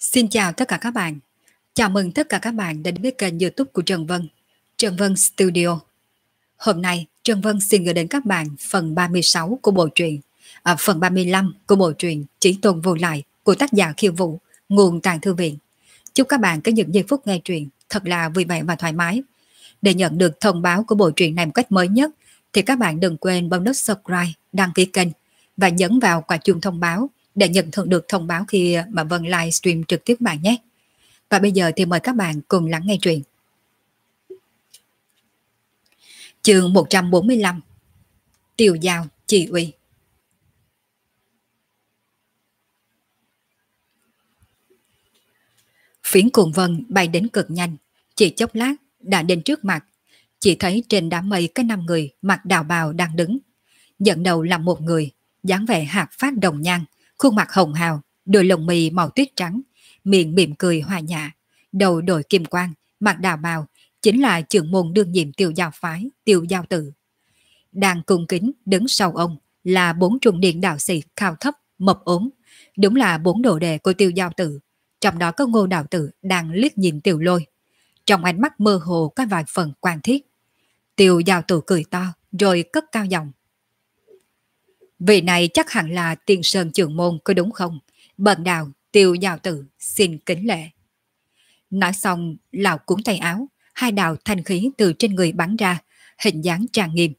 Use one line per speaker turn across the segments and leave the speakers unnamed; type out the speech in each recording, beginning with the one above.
Xin chào tất cả các bạn. Chào mừng tất cả các bạn đã đến với kênh YouTube của Trần Vân, Trần Vân Studio. Hôm nay, Trần Vân xin gửi đến các bạn phần 36 của bộ truyện, phần 35 của bộ truyện Chí Tôn Vô Lại của tác giả Khiêu Vũ, nguồn Tàng Thư Viện. Chúc các bạn có những giây phút nghe truyện thật là vui vẻ và thoải mái. Để nhận được thông báo của bộ truyện này một cách mới nhất, thì các bạn đừng quên bấm nút subscribe, đăng ký kênh và nhấn vào quả chuông thông báo để nhận được thông báo khi mà Vân livestream trực tiếp bạn nhé. Và bây giờ thì mời các bạn cùng lắng nghe truyện. Chương 145. Tiêu Giao Chỉ Uy. Phiến cuồng vân bay đến cực nhanh, chỉ chốc lát đã đến trước mặt. Chỉ thấy trên đám mây có 5 người mặc đạo bào đang đứng. Dẫn đầu là một người, dáng vẻ hạt phát đồng nhan, khuôn mặt hồng hào, đôi lông mì màu tuyết trắng, miệng mỉm cười hòa nhã, đầu đội kim quang, mặc đạo bào, chính là trưởng môn đương nhiệm Tiêu Giao phái, Tiêu Giao Tự. Đang cung kính đứng sau ông là 4 trung niên đạo sĩ cao thấp, mập ốm, đúng là 4 đồ đệ của Tiêu Giao Tự. Trong đó có Ngô đạo tử đang liếc nhìn Tiểu Lôi, trong ánh mắt mơ hồ có vài phần quan thiết. Tiêu Giao Tự cười to rồi cất cao giọng: vị này chắc hẳn là Tiên Sơn trưởng môn có đúng không? Bần đạo Tiêu Giao Tự xin kính lễ. Nói xong, lão cuốn tay áo, 2 đạo thanh khí từ trên người bắn ra, hình dáng trang nghiêm.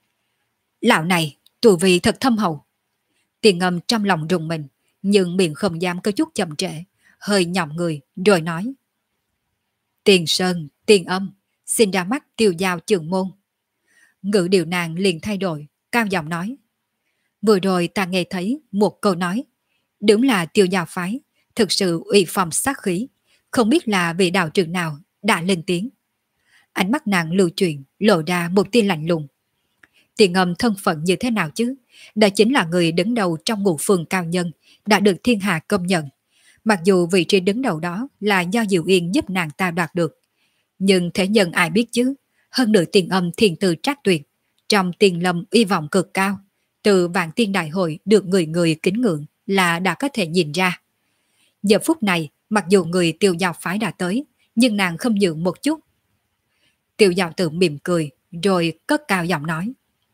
Lão này, tu vi thật thâm hậu. Tiền Ngâm trong lòng rùng mình, nhưng miệng không dám có chút chậm trễ, hơi nhỏm người rồi nói: Tiền Sơn, Tiền Âm, xin ra mắt Tiêu Giao trưởng môn. Ngữ điệu nàng liền thay đổi, cao giọng nói: vừa rồi ta nghe thấy một câu nói, đúng là Tiêu Giao phái, thực sự uy phong sát khí, không biết là vị đạo trưởng nào đã lên tiếng. Ánh mắt nàng lưu chuyển, lộ ra một tia lạnh lùng. Tiền Ngâm thân phận như thế nào chứ? Đó chính là người đứng đầu trong ngũ phường cao nhân, đã được thiên hạ công nhận. Mặc dù vị trí đứng đầu đó là do Diệu Yên giúp nàng ta đoạt được, nhưng thế nhân ai biết chứ? Hơn nữa Tiền Âm thiền từ trác tuyệt, trong Tiền Lâm uy vọng cực cao, từ Vạn Tiên Đại Hội được người người kính ngưỡng là đã có thể nhìn ra. Giờ phút này, mặc dù người Tiêu Giao phái đã tới, nhưng nàng không nhượng một chút. Tiêu Giao Tự mỉm cười, rồi cất cao giọng nói: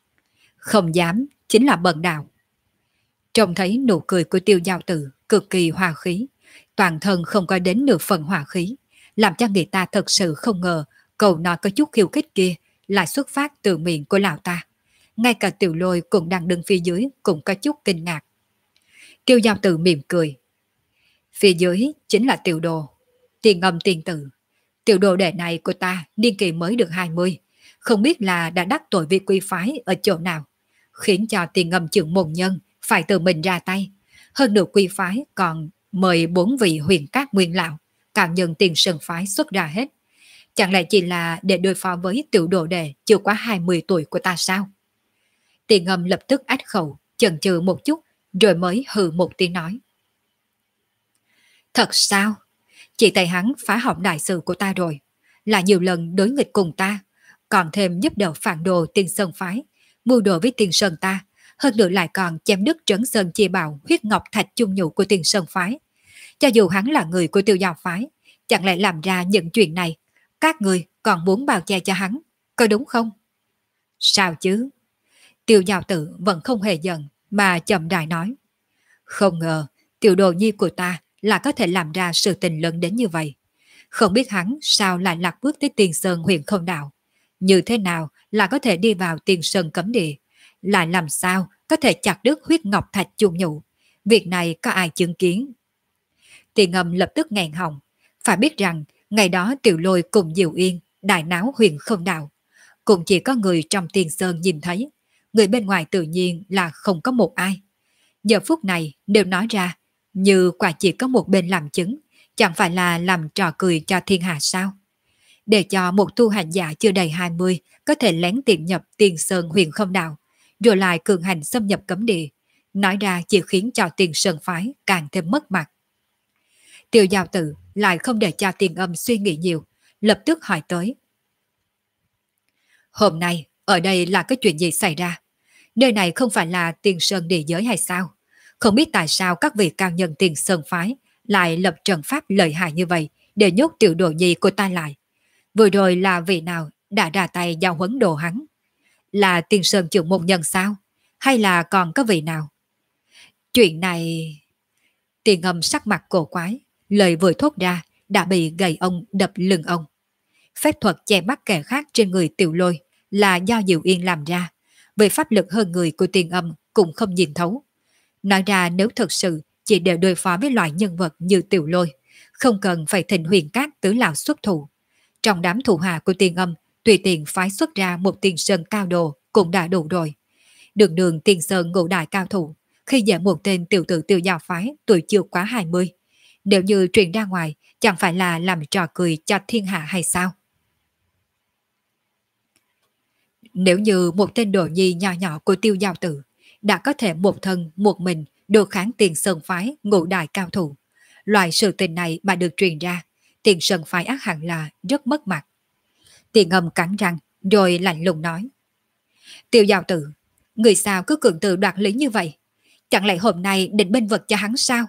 không dám, chính là bần đạo. Trông thấy nụ cười của Tiêu Giao Tự cực kỳ hòa khí, toàn thân không có đến nửa phần hòa khí, làm cho người ta thật sự không ngờ câu nói có chút khiêu khích kia lại xuất phát từ miệng của lão ta. Ngay cả Tiểu Lôi cũng đang đứng phía dưới cũng có chút kinh ngạc. Tiêu Giao Tự mỉm cười: phía dưới chính là Tiểu Đồ, Tiền Ngâm tiền tử. Tiểu đồ đệ này của ta niên kỳ mới được 20, không biết là đã đắc tội với quy phái ở chỗ nào, khiến cho Tiền Ngâm trưởng môn nhân phải tự mình ra tay. Hơn nữa quy phái còn mời 4 vị huyền các nguyên lão, cao nhân Tiền Sơn phái xuất ra hết. Chẳng lẽ chỉ là để đối phó với tiểu đồ đệ chưa quá 20 tuổi của ta sao? Tiền Ngâm lập tức ách khẩu, chần chừ một chút, rồi mới hừ một tiếng nói: thật sao? Chị tay hắn phá hỏng đại sự của ta rồi, là nhiều lần đối nghịch cùng ta, còn thêm giúp đỡ phản đồ Tiên Sơn phái, mưu đồ với Tiên Sơn ta, hơn nữa lại còn chém đứt Trấn Sơn Chi Bảo huyết ngọc thạch chung nhũ của Tiên Sơn phái. Cho dù hắn là người của Tiêu Giao phái, chẳng lẽ làm ra những chuyện này, các người còn muốn bao che cho hắn, có đúng không? Sao chứ? Tiêu Giao Tự vẫn không hề giận, mà chậm rãi nói: không ngờ tiểu đồ nhi của ta là có thể làm ra sự tình lớn đến như vậy. Không biết hắn sao lại lạc bước tới Tiên Sơn huyện không đạo, như thế nào là có thể đi vào Tiên Sơn cấm địa, lại làm sao có thể chặt đứt huyết ngọc thạch chung nhũ. Việc này có ai chứng kiến? Tiền Ngâm lập tức nghẹn họng. Phải biết rằng ngày đó Tiểu Lôi cùng Diệu Yên đại náo huyền không đạo, cũng chỉ có người trong Tiên Sơn nhìn thấy, người bên ngoài tự nhiên là không có một ai. Giờ phút này đều nói ra như quả chỉ có một bên làm chứng, chẳng phải là làm trò cười cho thiên hạ sao? Để cho một tu hành giả chưa đầy 20 có thể lén tiệm nhập Tiên Sơn huyền không đạo, rồi lại cường hành xâm nhập cấm địa, nói ra chỉ khiến cho Tiên Sơn phái càng thêm mất mặt. Tiêu Giao Tự lại không để cho Tiền Âm suy nghĩ nhiều, lập tức hỏi tới: hôm nay ở đây là cái chuyện gì xảy ra? Nơi này không phải là Tiên Sơn địa giới hay sao? Không biết tại sao các vị cao nhân Tiên Sơn phái lại lập trận pháp lợi hại như vậy để nhốt tiểu đồ nhi của ta lại. Vừa rồi là vị nào đã ra tay giao huấn đồ hắn? Là Tiên Sơn trưởng môn nhân sao? Hay là còn có vị nào? Chuyện này... Tiền Ngâm sắc mặt cổ quái, lời vừa thốt ra đã bị gầy ông đập lưng ông. Phép thuật che mắt kẻ khác trên người Tiểu Lôi là do Diệu Yên làm ra, về pháp lực hơn người của Tiền Âm cũng không nhìn thấu. Nói ra nếu thật sự chỉ để đối phó với loại nhân vật như Tiểu Lôi, không cần phải thỉnh Huyền Cát tứ lão xuất thủ. Trong đám thủ hạ của Tiền Âm, tùy tiện phái xuất ra một Tiền Sơn cao đồ cũng đã đủ rồi. Đường đường Tiền Sơn ngũ đại cao thủ, khi dễ một tên tiểu tử Tiêu Giao phái tuổi chưa quá 20. Nếu như truyền ra ngoài, chẳng phải là làm trò cười cho thiên hạ hay sao? Nếu như một tên đồ nhi nhỏ nhỏ của Tiêu Giao tử đã có thể một thân một mình đối kháng Tiền Sơn phái ngũ đại cao thủ, loại sự tình này mà được truyền ra, Tiền Sơn phái ác hẳn là rất mất mặt. Tiền Ngâm cắn răng rồi lạnh lùng nói: Tiêu Giao tử, người sao cứ cường tự đoạt lý như vậy? Chẳng lẽ hôm nay định bênh vực cho hắn sao?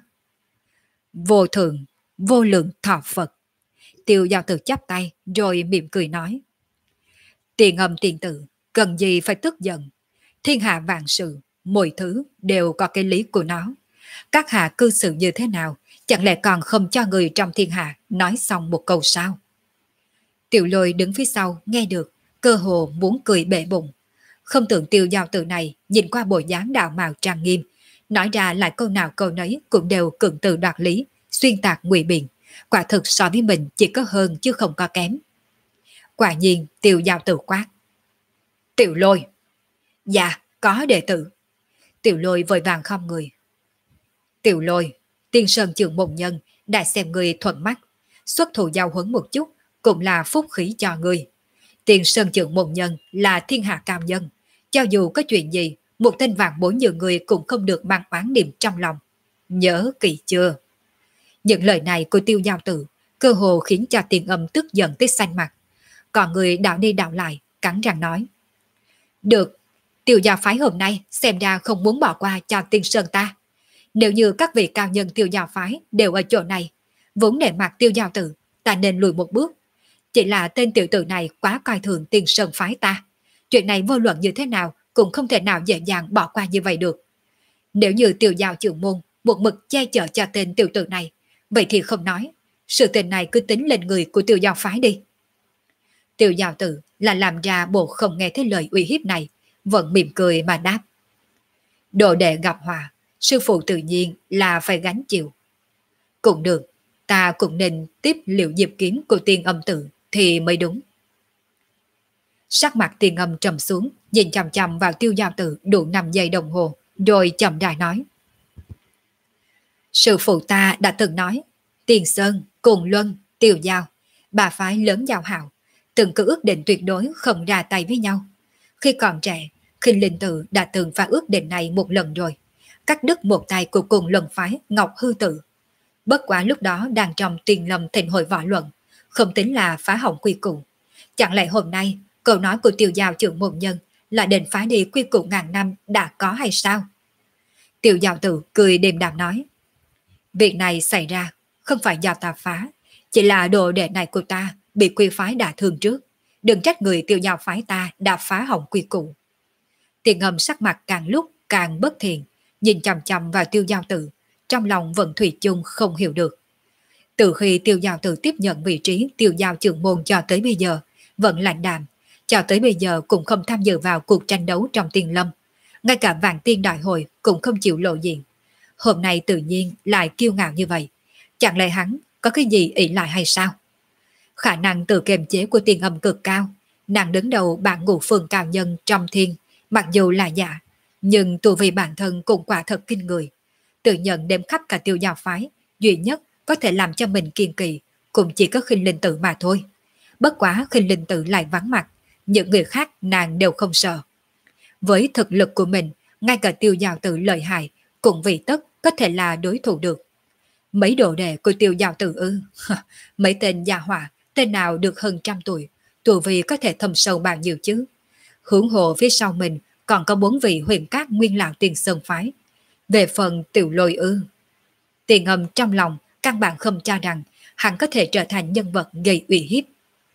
Vô thượng, vô lượng thọ Phật. Tiêu Giao tử chắp tay rồi mỉm cười nói: Tiền Ngâm tiền tử, cần gì phải tức giận? Thiên hạ vạn sự, mọi thứ đều có cái lý của nó. Các hạ cư xử như thế nào, chẳng lẽ còn không cho người trong thiên hạ nói xong một câu sao? Tiểu Lôi đứng phía sau nghe được, cơ hồ muốn cười bể bụng. Không tưởng Tiêu Giao tử này nhìn qua bộ dáng đạo mạo trang nghiêm, nói ra lại câu nào câu nấy cũng đều cường từ đoạt lý, xuyên tạc ngụy biện. Quả thực so với mình chỉ có hơn chứ không có kém. Quả nhiên Tiêu Giao tử quát: Tiểu Lôi. Dạ, có đệ tử. Tiểu Lôi vội vàng không người. Tiểu Lôi, Tiên Sơn trưởng môn nhân đã xem người thuận mắt, xuất thủ giao huấn một chút cũng là phúc khí cho người. Tiên Sơn trưởng môn nhân là thiên hạ cao nhân, cho dù có chuyện gì, một tên vạn bối nhiều người cũng không được mang oán niệm trong lòng. Nhớ kỹ chưa? Những lời này của Tiêu Giao tử cơ hồ khiến cho Tiền Âm tức giận tới xanh mặt. Còn người đạo đi đạo lại, cắn răng nói: Được, Tiêu Giao phái hôm nay xem ra không muốn bỏ qua cho Tiên Sơn ta. Nếu như các vị cao nhân Tiêu Giao phái đều ở chỗ này, vốn nể mặt Tiêu Giao tử, ta nên lùi một bước. Chỉ là tên tiểu tử này quá coi thường Tiên Sơn phái ta. Chuyện này vô luận như thế nào cũng không thể nào dễ dàng bỏ qua như vậy được. Nếu như Tiêu Giao trưởng môn một mực che chở cho tên tiểu tử này, vậy thì không nói, sự tình này cứ tính lên người của Tiêu Giao phái đi. Tiêu Giao tử là làm ra bộ không nghe thấy lời uy hiếp này, vẫn mỉm cười mà đáp: Đồ đệ gặp họa, sư phụ tự nhiên là phải gánh chịu. Cũng được, ta cũng nên tiếp liệu diệp kiếm của Tiên Âm tử thì mới đúng. Sắc mặt Tiên Âm trầm xuống, nhìn chằm chằm vào Tiêu Giao tử đủ 5 giây đồng hồ, rồi chậm rãi nói: Sư phụ ta đã từng nói, Tiền Sơn, Cùng Luân, Tiêu Giao, bà phái lớn giao hảo, từng cứ ước định tuyệt đối không ra tay với nhau. Khi còn trẻ, Khinh Linh Tự đã từng phá ước định này một lần rồi, cắt đứt một tay của Cùng Luân phái Ngọc Hư Tự. Bất quá lúc đó đang trong Tiền Lâm thịnh hội võ luận, không tính là phá hỏng quy củ. Chẳng lẽ hôm nay câu nói của Tiêu Giao trưởng môn nhân là định phá đi quy củ ngàn năm đã có hay sao? Tiêu Giao tử cười đềm đạm nói: Việc này xảy ra không phải do ta phá, chỉ là đồ đệ này của ta bị quy phái đả thương trước. Đừng trách người Tiêu Giao phái ta đã phá hỏng quy củ. Tiền Ngâm sắc mặt càng lúc càng bất thiện, nhìn chằm chằm vào Tiêu Giao tử, trong lòng vẫn thủy chung không hiểu được. Từ khi Tiêu Giao tử tiếp nhận vị trí Tiêu Giao trưởng môn cho tới bây giờ, vẫn lạnh đạm, cho tới bây giờ cũng không tham dự vào cuộc tranh đấu trong Tiên Lâm. Ngay cả Vạn Tiên Đại Hội cũng không chịu lộ diện. Hôm nay tự nhiên lại kiêu ngạo như vậy. Chẳng lẽ hắn có cái gì ỷ lại hay sao? Khả năng tự kiềm chế của Tiền Âm cực cao. Nàng đứng đầu bảng ngũ phương cao nhân trong thiên, mặc dù là giả, nhưng tu vi bản thân cũng quả thật kinh người. Tự nhận đếm khắp cả Tiêu Giao phái, duy nhất có thể làm cho mình kiên kỳ cũng chỉ có Khinh Linh Tự mà thôi. Bất quá Khinh Linh Tự lại vắng mặt, những người khác nàng đều không sợ. Với thực lực của mình, ngay cả Tiêu Giao Tử lợi hại cũng vì tất có thể là đối thủ được. Mấy đồ đệ của Tiêu Giao Tử ư? Mấy tên gia hỏa, tên nào được hơn 100 tuổi, tu vi có thể thâm sâu bao nhiêu chứ? Hướng hộ phía sau mình còn có 4 vị huyền cát nguyên lão Tiền Sơn phái. Về phần Tiểu Lôi ư? Tiền Âm trong lòng căn bản không cho rằng hắn có thể trở thành nhân vật gây uy hiếp.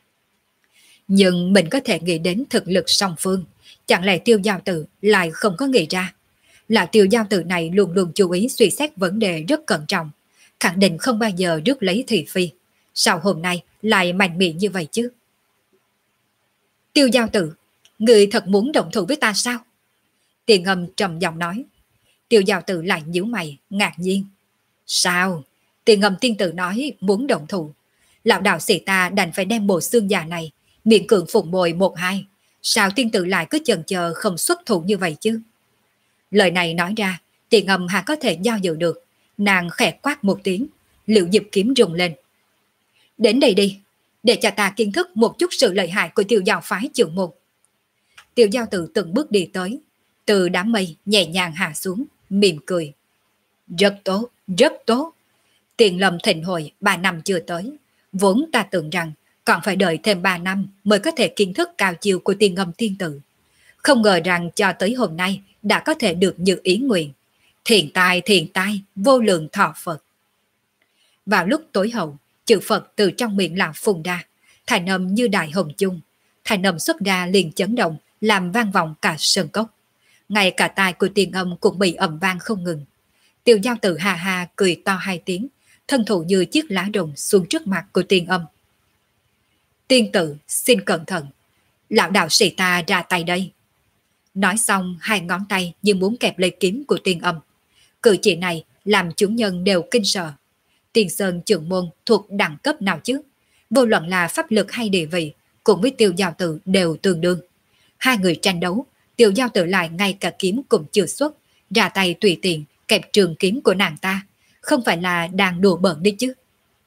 Nhưng mình có thể nghĩ đến thực lực song phương, chẳng lẽ Tiêu Giao Tử lại không có nghĩ ra? Là Tiêu Giao Tử này luôn luôn chú ý suy xét vấn đề rất cẩn trọng, khẳng định không bao giờ rước lấy thị phi. Sao hôm nay lại mạnh miệng như vậy chứ? Tiêu Giao Tử, người thật muốn động thủ với ta sao? Tiền Ngâm trầm giọng nói. Tiêu Giao Tử lại nhíu mày, ngạc nhiên. Sao? Tiền Ngâm tiên tử nói muốn động thủ. Lão đạo sĩ ta đành phải đem bộ xương già này, miệng cường phụng bồi một hai. Sao tiên tử lại cứ chần chờ không xuất thủ như vậy chứ? Lời này nói ra, Tiền Ngâm hà có thể do dự được. Nàng khẽ quát một tiếng, Liễu Diệp kiếm rung lên. Đến đây đi, để cho ta kiến thức một chút sự lợi hại của Tiêu Giao phái trưởng môn. Tiêu Giao Tử từng bước đi tới, từ đám mây nhẹ nhàng hạ xuống, mỉm cười. Rất tốt, rất tốt. Tiền Lâm thịnh hồi 3 năm chưa tới, vốn ta tưởng rằng còn phải đợi thêm 3 năm mới có thể kiến thức cao chiều của Tiền Ngâm tiên tử. Không ngờ rằng cho tới hôm nay đã có thể được như ý nguyện. Thiện tai, vô lượng thọ Phật. Vào lúc tối hậu, chữ Phật từ trong miệng lão phun ra, thành âm như đại hồng chung. Thành âm xuất ra liền chấn động, làm vang vọng cả sơn cốc. Ngay cả tai của Tiền Âm cũng bị ầm vang không ngừng. Tiêu Giao Tử hà hà cười to 2 tiếng, thân thủ như chiếc lá rụng xuống trước mặt của Tiền Âm. Tiên tử, xin cẩn thận. Lão đạo sĩ ta ra tay đây. Nói xong 2 ngón tay như muốn kẹp lấy kiếm của Tiền Âm. Cử chỉ này làm chúng nhân đều kinh sợ. Tiền Sơn trưởng môn thuộc đẳng cấp nào chứ? Vô luận là pháp lực hay địa vị, cùng với Tiêu Giao Tử đều tương đương. 2 người tranh đấu, Tiêu Giao Tử lại ngay cả kiếm cũng chưa xuất, ra tay tùy tiện kẹp trường kiếm của nàng ta, không phải là đang đùa bỡn đi chứ?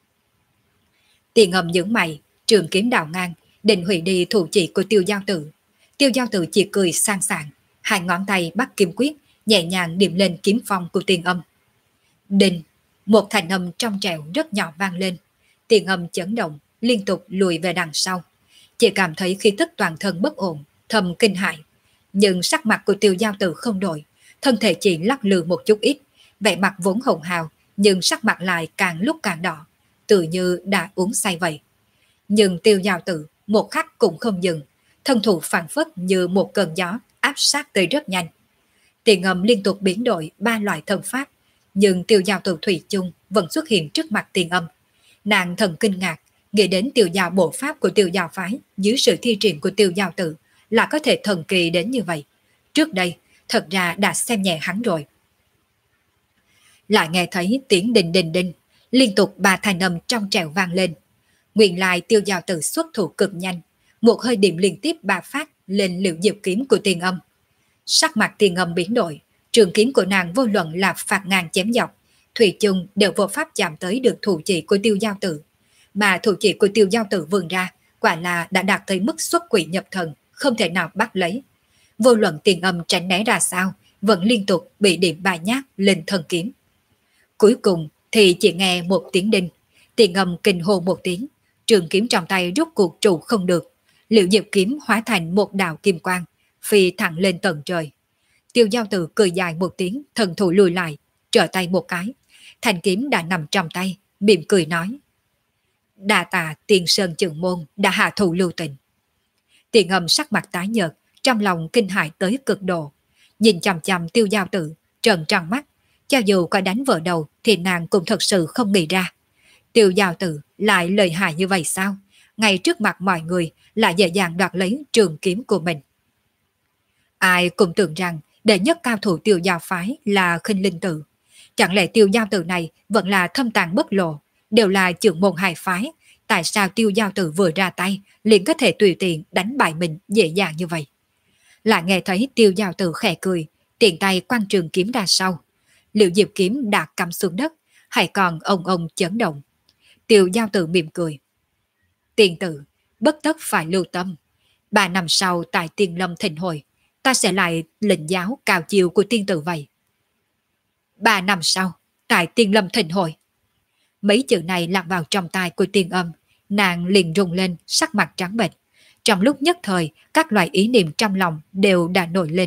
Tiền Âm nhướng mày, trường kiếm đào ngang, định hủy đi thủ chỉ của Tiêu Giao Tử. Tiêu Giao Tử chỉ cười sang sảng, 2 ngón tay bắt kiếm quyết, nhẹ nhàng điểm lên kiếm phong của Tiền Âm. Đinh, một thanh âm trong trẻo rất nhỏ vang lên. Tiền Âm chấn động, liên tục lùi về đằng sau. Chỉ cảm thấy khí tức toàn thân bất ổn, thầm kinh hãi. Nhưng sắc mặt của Tiêu Giao Tử không đổi, thân thể chỉ lắc lư một chút ít, vẻ mặt vốn hồng hào, nhưng sắc mặt lại càng lúc càng đỏ, tự như đã uống say vậy. Nhưng Tiêu Giao Tử một khắc cũng không dừng, thân thủ phản phất như một cơn gió áp sát tới rất nhanh. Tiền Âm liên tục biến đổi 3 loại thân pháp, nhưng Tiêu Giao Tử thủy chung vẫn xuất hiện trước mặt Tiền Âm. Nàng thần kinh ngạc, nghĩ đến Tiêu Giao bộ pháp của Tiêu Giao phái dưới sự thi triển của Tiêu Giao Tử là có thể thần kỳ đến như vậy. Trước đây, thật ra đã xem nhẹ hắn rồi. Lại nghe thấy tiếng đinh đinh đinh, liên tục 3 thanh âm trong trẻo vang lên. Nguyên lai Tiêu Giao Tử xuất thủ cực nhanh, một hơi điểm liên tiếp 3 phát lên Liễu Diệp kiếm của Tiền Âm. Sắc mặt Tiền Âm biến đổi, trường kiếm của nàng vô luận là phạt ngang chém dọc, thủy chung đều vô pháp chạm tới được thủ chỉ của Tiêu Giao Tử. Mà thủ chỉ của Tiêu Giao Tử vươn ra, quả là đã đạt tới mức xuất quỷ nhập thần, không thể nào bắt lấy. Vô luận Tiền Âm tránh né ra sao, vẫn liên tục bị điểm 3 nhát lên thân kiếm. Cuối cùng thì chỉ nghe một tiếng đinh, Tiền Âm kinh hô một tiếng, trường kiếm trong tay rút cuộc trụ không được, Liễu Diệp kiếm hóa thành một đạo kim quang, phi thẳng lên tận trời. Tiêu Giao Tử cười dài một tiếng, thần thủ lùi lại, trở tay một cái, thanh kiếm đã nằm trong tay, mỉm cười nói: Đa tạ Tiền Sơn trưởng môn đã hạ thủ lưu tình. Tiền Âm sắc mặt tái nhợt, trong lòng kinh hãi tới cực độ, nhìn chằm chằm Tiêu Giao Tử, trợn tròn mắt, cho dù có đánh vợ đầu thì nàng cũng thật sự không nghĩ ra. Tiêu Giao Tử lại lợi hại như vậy sao? Ngay trước mặt mọi người lại dễ dàng đoạt lấy trường kiếm của mình. Ai cũng tưởng rằng đệ nhất cao thủ Tiêu Giao phái là Khinh Linh Tử. Chẳng lẽ Tiêu Giao Tử này vẫn là thâm tàng bất lộ, đều là trưởng môn hai phái, tại sao Tiêu Giao Tử vừa ra tay liền có thể tùy tiện đánh bại mình dễ dàng như vậy? Lại nghe thấy Tiêu Giao Tử khẽ cười, tiện tay quăng trường kiếm ra sau. Liễu Diệp kiếm đã cắm xuống đất, hay còn ông chấn động. Tiêu Giao Tử mỉm cười: Tiền tử, bất tất phải lưu tâm. 3 năm sau tại Tiên Lâm thịnh hội, ta sẽ lại lĩnh giáo cao chiều của tiên tử vậy. 3 năm sau, tại Tiên Lâm thịnh hội. Mấy chữ này lạc vào trong tai của Tiên Âm, nàng liền rung lên, sắc mặt trắng bệch. Trong lúc nhất thời, các loại ý niệm trong lòng đều đã nổi lên.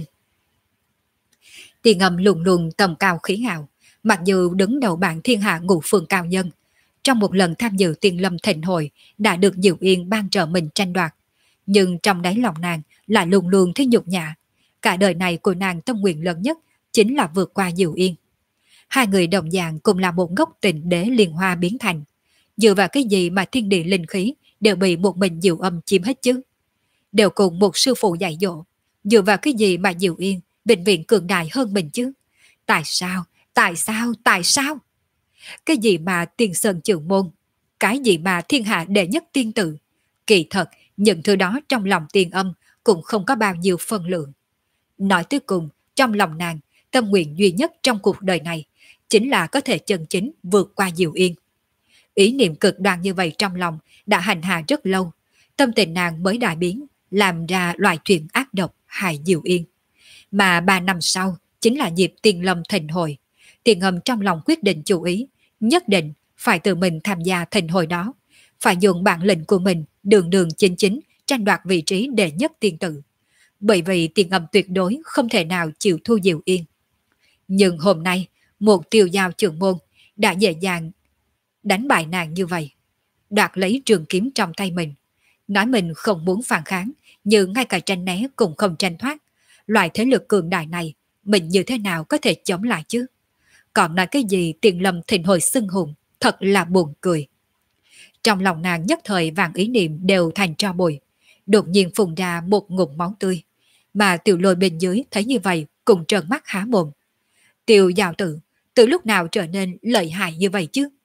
Tiên Âm lùng lùng tầm cao khí hào, mặc dù đứng đầu bảng thiên hạ ngũ phương cao nhân, trong một lần tham dự Tiền Lâm Thịnh Hội đã được Diệu Yên ban trợ mình tranh đoạt. Nhưng trong đáy lòng nàng là luôn luôn thấy nhục nhã. Cả đời này của nàng tâm nguyện lớn nhất chính là vượt qua Diệu Yên. Hai người đồng dạng cùng là một gốc tịnh đế liên hoa biến thành. Dựa vào cái gì mà thiên địa linh khí đều bị một mình Diệu Âm chiếm hết chứ? Đều cùng một sư phụ dạy dỗ. Dựa vào cái gì mà Diệu Yên bệnh viện cường đại hơn mình chứ? Tại sao? Tại sao? Tại sao? Cái gì mà tiên sơn trường môn? Cái gì mà thiên hạ đệ nhất tiên tử? Kỳ thật, những thứ đó trong lòng Tiền Âm cũng không có bao nhiêu phân lượng. Nói tới cùng, trong lòng nàng, tâm nguyện duy nhất trong cuộc đời này chính là có thể chân chính vượt qua Diệu Yên. Ý niệm cực đoan như vậy trong lòng đã hành hạ rất lâu, tâm tình nàng mới đại biến, làm ra loại chuyện ác độc hại Diệu Yên. Mà 3 năm sau chính là dịp Tiền Lâm Thịnh Hội. Tiền Âm trong lòng quyết định chủ ý, nhất định phải tự mình tham gia thịnh hội đó, phải dùng bản lĩnh của mình đường đường chính chính tranh đoạt vị trí đệ nhất tiên tử. Bởi vì Tiền Âm tuyệt đối không thể nào chịu thua Diệu Yên. Nhưng hôm nay, một Tiêu Giao trưởng môn đã dễ dàng đánh bại nàng như vậy, đoạt lấy trường kiếm trong tay mình, nói mình không muốn phản kháng, nhưng ngay cả tranh né cũng không tranh thoát. Loại thế lực cường đại này, mình như thế nào có thể chống lại chứ? Còn nói cái gì Tiền Lâm Thịnh Hội xưng hùng, thật là buồn cười. Trong lòng nàng nhất thời vàng ý niệm đều thành tro bụi, đột nhiên phun ra một ngụm máu tươi, mà Tiểu Lôi bên dưới thấy như vậy cùng trợn mắt há mồm. Tiêu Giao Tử, từ lúc nào trở nên lợi hại như vậy chứ?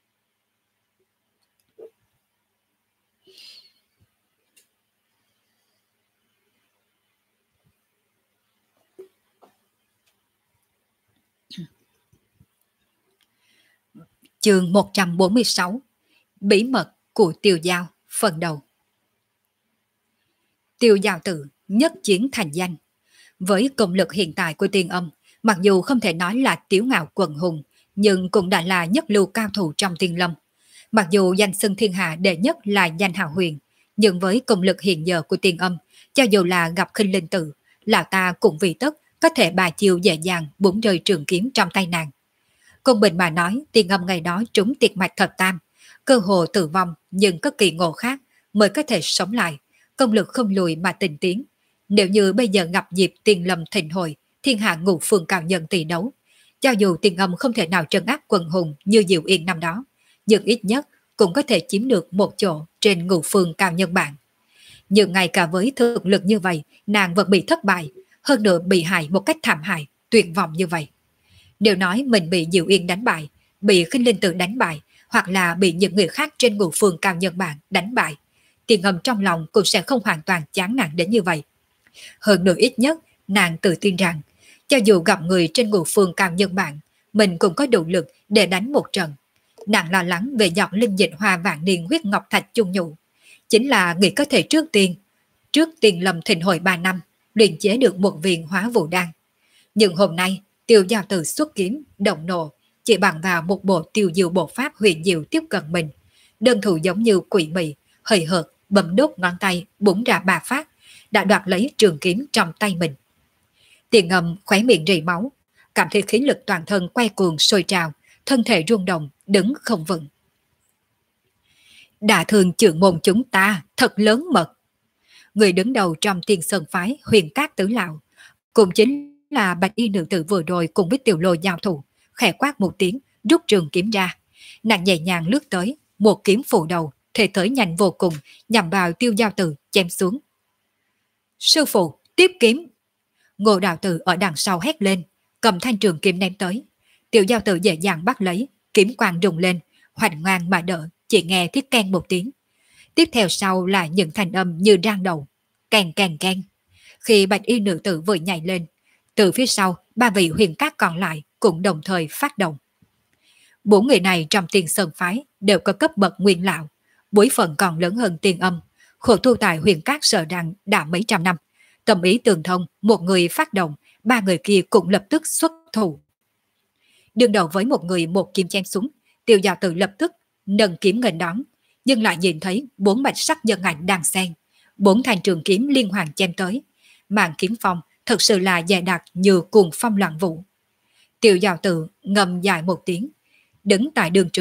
Chương 146, Bí mật của Tiêu Giao, phần đầu. Tiêu Giao Tử nhất chiến thành danh. Với công lực hiện tại của Tiên Âm, mặc dù không thể nói là tiếu ngạo quần hùng, nhưng cũng đã là nhất lưu cao thủ trong Tiên Lâm. Mặc dù danh xưng thiên hạ đệ nhất là danh hào huyền, nhưng với công lực hiện giờ của Tiên Âm, cho dù là gặp khinh linh tử, lão ta cũng vì tất có thể bà chiều dễ dàng búng rơi trường kiếm trong tay nàng. Công bình mà nói, Tiên Âm ngày đó trúng tiệt mạch thập tam, cơ hồ tử vong, nhưng có kỳ ngộ khác mới có thể sống lại, công lực không lùi mà tình tiến. Nếu như bây giờ gặp dịp Tiền Lâm Thịnh Hội, thiên hạ ngũ phương cao nhân tỷ đấu, cho dù Tiên Âm không thể nào trấn áp quần hùng như Diệu Yên năm đó, nhưng ít nhất cũng có thể chiếm được một chỗ trên ngũ phương cao nhân bảng. Nhưng ngay cả với thực lực như vậy, nàng vẫn bị thất bại, hơn nữa bị hại một cách thảm hại, tuyệt vọng như vậy. Nếu nói mình bị Diệu Yên đánh bại, bị Khinh Linh Tử đánh bại, hoặc là bị những người khác trên ngũ phương cao nhân bảng đánh bại, Tiền Âm trong lòng cũng sẽ không hoàn toàn chán nản đến như vậy. Hơn nữa ít nhất, nàng tự tin rằng, cho dù gặp người trên ngũ phương cao nhân bảng, mình cũng có đủ lực để đánh một trận. Nàng lo lắng về giọt linh dịch hoa vạn niên huyết ngọc thạch chung nhụ, chính là nghĩ có thể trước Tiền Lâm Thịnh Hội 3 năm, luyện chế được một viên hóa vũ đan. Nhưng hôm nay, Tiêu Giao Tử xuất kiếm, động nộ, chỉ bằng vào một bộ tiêu diệu bộ pháp huyền diệu tiếp cận mình. Đơn thủ giống như quỷ mị, hời hợt, bấm đốt ngón tay, búng ra 3 phát, đã đoạt lấy trường kiếm trong tay mình. Tiền Âm khóe miệng rỉ máu, cảm thấy khí lực toàn thân quay cuồng sôi trào, thân thể rung động, đứng không vững. Đả thương trưởng môn chúng ta, thật lớn mật. Người đứng đầu trong Tiên Sơn phái Huyền Cát Tứ Lão, cũng chính là bạch y nữ tử vừa rồi cùng với Tiểu Lôi giao thủ, khẽ quát một tiếng, rút trường kiếm ra. Nàng nhẹ nhàng lướt tới, một kiếm phủ đầu, thể tới nhanh vô cùng, nhằm vào Tiêu Giao Tử chém xuống. Sư phụ, tiếp kiếm! Ngô Đạo Tử ở đằng sau hét lên, cầm thanh trường kiếm ném tới. Tiểu Giao Tử dễ dàng bắt lấy, kiếm quang rung lên, hoành ngoan mà đỡ, chỉ nghe thiết keng một tiếng. Tiếp theo sau là những thanh âm như rang đầu, keng keng keng. Khi bạch y nữ tử vừa nhảy lên, từ phía sau, 3 vị huyền cát còn lại cũng đồng thời phát động. 4 người này trong Tiên Sơn phái đều có cấp bậc nguyên lão, bối phận còn lớn hơn Tiên Âm. Khổ tu tại huyền cát sợ rằng đã mấy trăm năm. Tâm ý tương thông, một người phát động, 3 người kia cũng lập tức xuất thủ. Đương đầu với một người một kiếm chém xuống, Tiêu Giao Tử lập tức nâng kiếm nghênh đón, nhưng lại nhìn thấy 4 bạch sắc nhân ảnh đang xen, 4 thanh trường kiếm liên hoàn chém tới. Màn kiếm phong thật sự là dày đặc như cuồng phong loạn vũ. Tiêu Giao Tử ngầm dài một tiếng, đứng tại đường trường,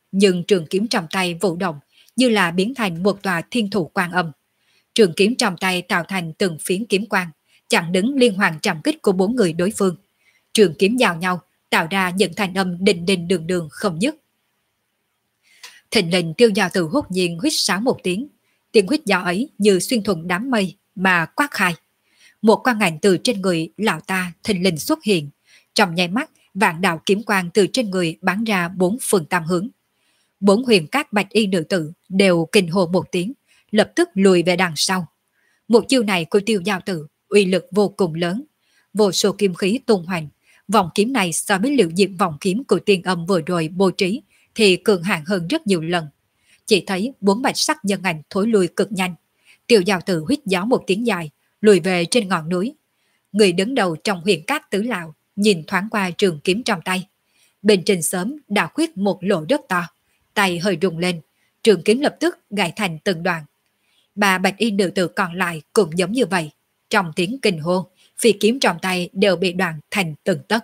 nhưng trường kiếm trong tay vũ động như là biến thành một tòa thiên thủ quan âm. Trường kiếm trong tay tạo thành từng phiến kiếm quang, chặn đứng liên hoàn trảm kích của bốn người đối phương. Trường kiếm giao nhau, tạo ra những thanh âm đình đình đường đường không dứt. Thịnh lình Tiêu Giao Tử hốt nhiên huýt sáo một tiếng, tiếng huýt gió ấy như xuyên thuận đám mây mà quát khai. Một quang ảnh từ trên người lão ta thịnh lình xuất hiện, trong nháy mắt vạn đạo kiếm quang từ trên người bắn ra bốn phương tam hướng. Bốn huyền các bạch y nữ tử đều kinh hô một tiếng, lập tức lùi về đằng sau. Một chiêu này của Tiêu Giao Tử uy lực vô cùng lớn, vô số kim khí tung hoành. Vòng kiếm này so với liệu diệm vòng kiếm của Tiên Âm vừa rồi bố trí thì cường hãn hơn rất nhiều lần. Chỉ thấy bốn bạch sắc nhân ảnh thối lui cực nhanh. Tiêu Giao Tử huýt gió một tiếng dài, lùi về trên ngọn núi. Người đứng đầu trong huyền các tứ lão nhìn thoáng qua trường kiếm trong tay. Bên trên sớm đã khuyết một lỗ đất to, tay hơi rung lên, trường kiếm lập tức gãy thành từng đoạn. Ba bạch y nữ tử còn lại cũng giống như vậy. Trong tiếng kinh hô, phi kiếm trong tay đều bị đoạn thành từng tấc.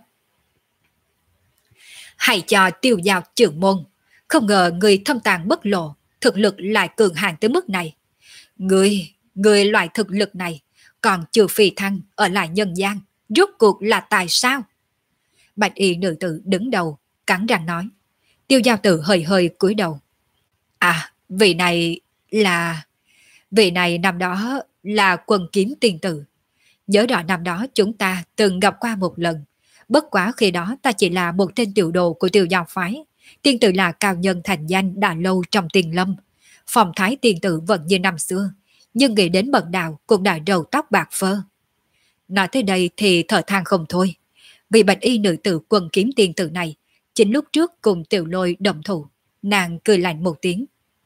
Hãy cho Tiêu Giao trưởng môn, không ngờ người thâm tàng bất lộ, thực lực lại cường hãn tới mức này. Người loại thực lực này còn chưa phi thăng ở lại nhân gian, rốt cuộc là tại sao? Bạch y nữ tử đứng đầu, cắn răng nói. Tiêu Giao Tử hơi hơi cúi đầu. À, vị này năm đó là Quân Kiếm tiên tử. Nhớ rõ năm đó chúng ta từng gặp qua một lần. Bất quá khi đó ta chỉ là một tên tiểu đồ của Tiêu Giao phái. Tiên tử là cao nhân thành danh đã lâu trong tiền lâm. Phong thái tiên tử vẫn như năm xưa, nhưng nghĩ đến bậc đạo cũng đã râu tóc bạc phơ. Nói tới đây thì thở than không thôi. Vì bạch y nữ tử Quân Kiếm tiên tử này, chính lúc trước cùng Tiểu Lôi đồng thủ, nàng cười lạnh một tiếng.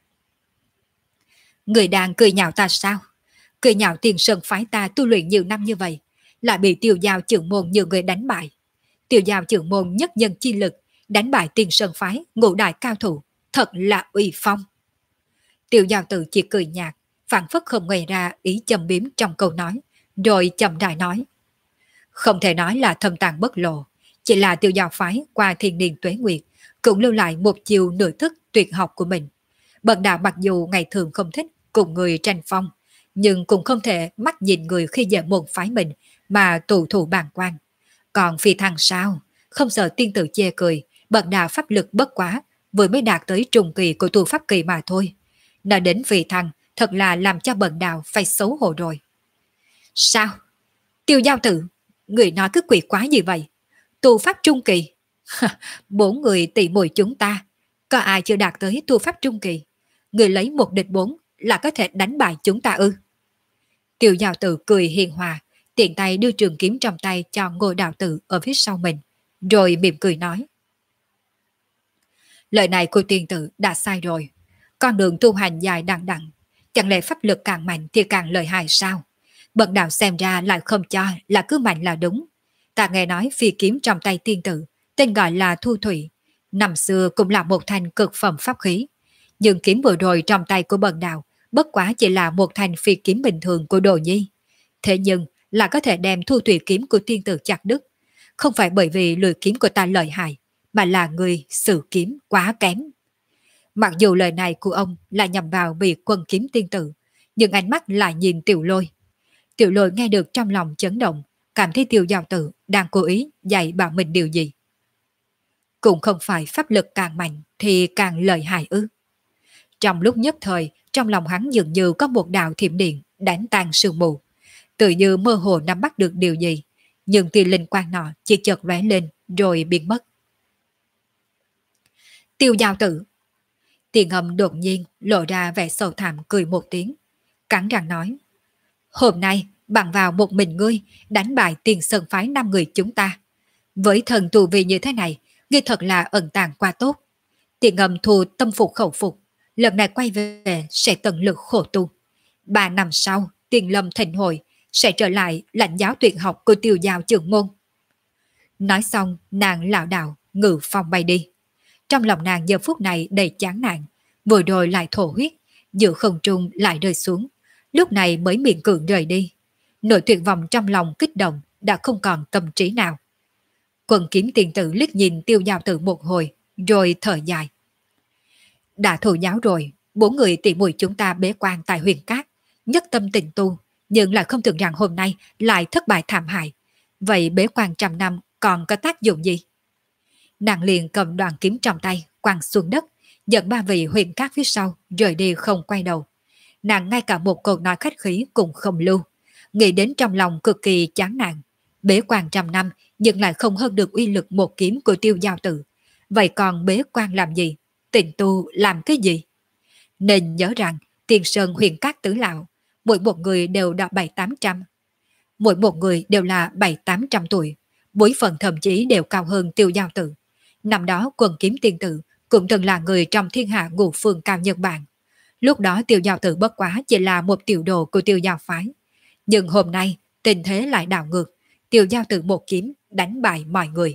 Người đang cười nhạo ta sao? Cười nhạo Tiền Sơn phái ta tu luyện nhiều năm như vậy, lại bị Tiêu Giao trưởng môn nhiều người đánh bại. Tiêu Giao trưởng môn nhất nhân chi lực, đánh bại Tiền Sơn phái ngũ đại cao thủ, thật là uy phong. Tiêu Giao Tử chỉ cười nhạt, phản phất không nghe ra ý châm biếm trong câu nói, rồi chậm rãi nói. Không thể nói là thâm tàng bất lộ, chỉ là Tiêu Giao phái qua thiên niên tuế nguyệt, cũng lưu lại một chiều nửa thức tuyệt học của mình. Bần đạo mặc dù ngày thường không thích cùng người tranh phong, nhưng cũng không thể mắt nhìn người khi dễ môn phái mình mà tù thủ bàn quan. Còn phi thăng sao? Không sợ tiên tử chê cười, bần đạo pháp lực bất quá, vừa mới đạt tới trùng kỳ của tu pháp kỳ mà thôi. Nói đến phi thăng, thật là làm cho bần đạo phải xấu hổ rồi. Sao? Tiêu Giao Tử, người nói cứ quỷ quá gì vậy? Tu pháp trung kỳ? Bốn người tỷ muội chúng ta, có ai chưa đạt tới tu pháp trung kỳ? Người lấy một địch bốn là có thể đánh bại chúng ta ư? Tiêu Giao Tử cười hiền hòa, tiện tay đưa trường kiếm trong tay cho Ngô Đạo Tử ở phía sau mình, rồi mỉm cười nói. Lời này của tiên tử đã sai rồi. Con đường tu hành dài đằng đẵng, chẳng lẽ pháp lực càng mạnh thì càng lợi hại sao? Bần đạo xem ra lại không cho là cứ mạnh là đúng. Ta nghe nói phi kiếm trong tay tiên tử, tên gọi là Thu Thủy, năm xưa cũng là một thanh cực phẩm pháp khí. Nhưng kiếm vừa rồi trong tay của bần đạo bất quá chỉ là một thanh phi kiếm bình thường của Đồ Nhi. Thế nhưng là có thể đem Thu Thủy kiếm của tiên tử chặt đứt. Không phải bởi vì lưỡi kiếm của ta lợi hại, mà là người sử kiếm quá kém. Mặc dù lời này của ông là nhằm vào vị Quân Kiếm tiên tử, nhưng ánh mắt lại nhìn Tiểu Lôi. Tiểu Lôi nghe được trong lòng chấn động, cảm thấy Tiêu Giao Tử đang cố ý dạy bảo mình điều gì. Cũng không phải pháp lực càng mạnh thì càng lợi hại ư? Trong lúc nhất thời, trong lòng hắn dường như có một đạo thiểm điện đánh tan sương mù, tự như mơ hồ nắm bắt được điều gì, nhưng tia linh quang nọ chỉ chợt lóe lên rồi biến mất. Tiêu Giao Tử. Tiền Âm đột nhiên lộ ra vẻ sầu thảm cười một tiếng, cắn răng nói: Hôm nay bằng vào một mình ngươi đánh bại Tiền Sơn phái 5 người chúng ta. Với thần tù vị như thế này, ngươi thật là ẩn tàng quá tốt. Tiền Âm thù tâm phục khẩu phục, lần này quay về sẽ tận lực khổ tu. 3 năm sau, Tiền Lâm thịnh hội sẽ trở lại lãnh giáo tuyệt học của Tiêu Giao trưởng môn. Nói xong, nàng lảo đảo ngự phong bay đi. Trong lòng nàng giờ phút này đầy chán nản, vừa rồi lại thổ huyết, giữa không trung lại rơi xuống, lúc này mới miễn cưỡng rời đi. Nỗi tuyệt vọng trong lòng kích động đã không còn tâm trí nào. Quân Kiếm tiên tử liếc nhìn Tiêu Giao Tử một hồi, rồi thở dài. Đã thụ giáo rồi, bốn người tỷ muội chúng ta bế quan tại huyền cát, nhất tâm tình tu, nhưng lại không tưởng rằng hôm nay lại thất bại thảm hại. Vậy bế quan trăm năm còn có tác dụng gì? Nàng liền cầm đoàn kiếm trong tay, quăng xuống đất, dẫn ba vị huyền cát phía sau, rời đi không quay đầu. Nàng ngay cả một câu nói khách khí cũng không lưu, nghĩ đến trong lòng cực kỳ chán nản. Bế quan trăm năm nhưng lại không hơn được uy lực một kiếm của Tiêu Giao Tử. Vậy còn bế quan làm gì? Tịnh tu làm cái gì? Nên nhớ rằng Tiền Sơn huyền cát tứ lão, mỗi một người đều đã 7-800. Mỗi một người đều là 7-800 tuổi, bối phận thậm chí đều cao hơn Tiêu Giao Tử. Năm đó Quần Kiếm Tiên Tử cũng từng là người trong thiên hạ ngũ phương cao nhân bản. Lúc đó Tiêu Giao Tử bất quá chỉ là một tiểu đồ của Tiêu Giao phái. Nhưng hôm nay tình thế lại đảo ngược, Tiêu Giao Tử một kiếm đánh bại mọi người.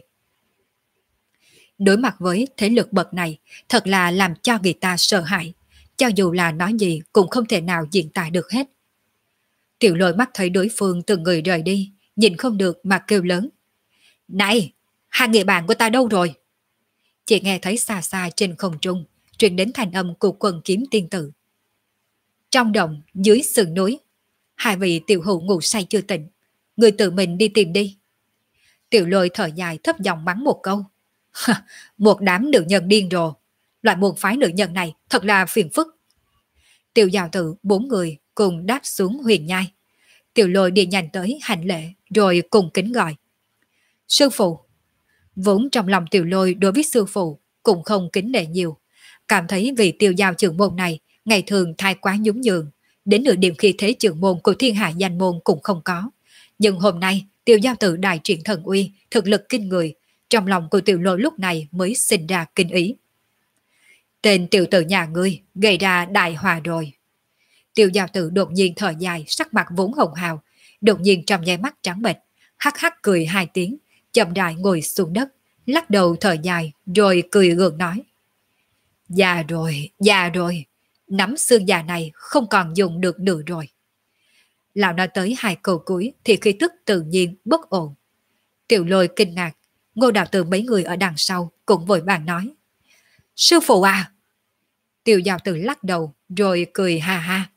Đối mặt với thế lực bậc này, thật là làm cho người ta sợ hãi. Cho dù là nói gì cũng không thể nào diễn tả được hết. Tiểu Lôi mắt thấy đối phương từng người rời đi, nhìn không được mà kêu lớn. Này, hai người bạn của ta đâu rồi? Chỉ nghe thấy xa xa trên không trung, truyền đến thanh âm của Quần Kiếm Tiên Tử. Trong động, dưới sườn núi, hai vị tiểu hữu ngủ say chưa tỉnh, người tự mình đi tìm đi. Tiểu Lôi thở dài thấp giọng mắng một câu. Một đám nữ nhân điên rồ, loại môn phái nữ nhân này thật là phiền phức. Tiểu Giao Tử bốn người cùng đáp xuống huyền nhai. Tiểu Lôi đi nhanh tới hành lễ rồi cùng kính gọi. Sư phụ. Vốn trong lòng Tiểu Lôi đối với sư phụ cũng không kính nể nhiều. Cảm thấy vị Tiêu Giao trưởng môn này ngày thường thái quá nhún nhường, đến nửa điểm khi thế trưởng môn của thiên hạ danh môn cũng không có. Nhưng hôm nay Tiêu Giao Tử đại triển thần uy, thực lực kinh người, trong lòng của Tiểu Lôi lúc này mới sinh ra kinh ý. Tên tiểu tử nhà ngươi gây ra đại hòa rồi. Tiêu Giao Tử đột nhiên thở dài, sắc mặt vốn hồng hào, đột nhiên trong nháy mắt trắng bệch, hắc hắc cười hai tiếng, chậm rãi ngồi xuống đất, lắc đầu thở dài rồi cười gượng nói. Già rồi, nắm xương già này không còn dùng được nữa rồi. Lão nói tới hai câu cuối thì khí tức tự nhiên bất ổn. Tiểu Lôi kinh ngạc, Ngô Đạo Tử mấy người ở đằng sau cũng vội vàng nói. Sư phụ à! Tiêu Giao Tử lắc đầu rồi cười ha ha.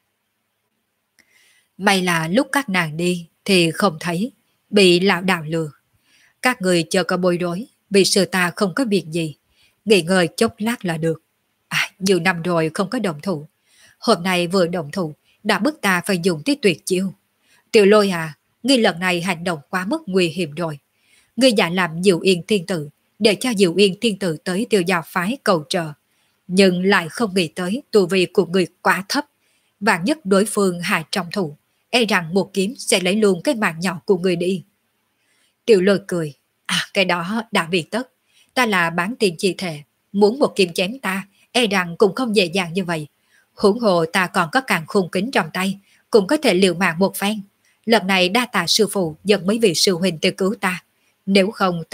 May là lúc các nàng đi thì không thấy, bị lão đạo lừa. Các người chờ có bối rối, vì sư ta không có việc gì, nghỉ ngơi chốc lát là được. Nhiều năm rồi không có động thủ, hôm nay vừa động thủ đã bức ta phải dùng tới tuyệt chiêu. Tiểu Lôi à, ngươi lần này hành động quá mức nguy hiểm rồi. Ngươi giả làm Diệu Yên Thiên Tử để cho Diệu Yên Thiên Tử tới Tiêu Giao phái cầu trợ, nhưng lại không nghĩ tới tu vi của người quá thấp. Vạn nhất đối phương hạ trọng thủ, e rằng một kiếm sẽ lấy luôn cái mạng nhỏ của người đi. Tiểu Lôi cười. Cái đó đã vì tất. Ta là bán tiền chi thể, muốn một kiếm chém ta, e rằng cũng không dễ dàng như vậy. Huống hồ ta còn có càng khung kính trong tay, cũng có thể liều mạng một phen. Lần này đa tạ sư phụ dẫn mấy vị sư huynh tới cứu ta. Nếu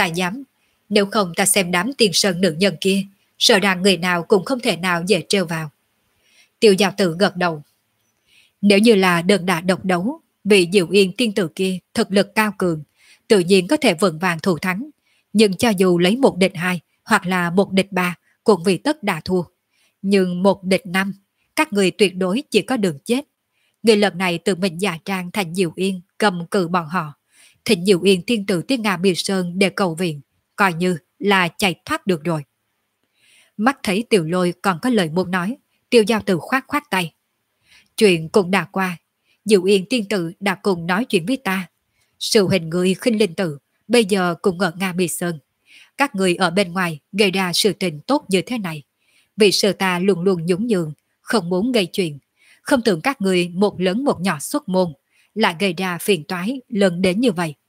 không ta xem đám Tiền Sơn nữ nhân kia, sợ rằng người nào cũng không thể nào dễ trêu vào. Tiêu Giao Tử gật đầu. Nếu như là đơn đả độc đấu, vị Diệu Yên tiên tử kia thực lực cao cường, tự nhiên có thể vững vàng thủ thắng. Nhưng cho dù lấy một địch hai hoặc là một địch ba, cũng vì tất đã thua. Nhưng một địch năm, các người tuyệt đối chỉ có đường chết. Người lần này tự mình giả trang thành Diệu Yên, cầm cự bọn họ, thỉnh Diệu Yên tiên tử tới Nga Miêu Sơn để cầu viện, coi như là chạy thoát được rồi. Mắt thấy Tiểu Lôi còn có lời muốn nói, Tiêu Giao Tử khoát khoát tay. Chuyện cũng đã qua, Diệu Yên tiên tử đã cùng nói chuyện với ta. Sự hình người khinh linh tử bây giờ cũng ở Nga Mi Sơn. Các người ở bên ngoài gây ra sự tình tốt như thế này, vì sự ta luôn luôn nhún nhường, không muốn gây chuyện. Không tưởng các người một lớn một nhỏ xuất môn, lại gây ra phiền toái lớn đến như vậy.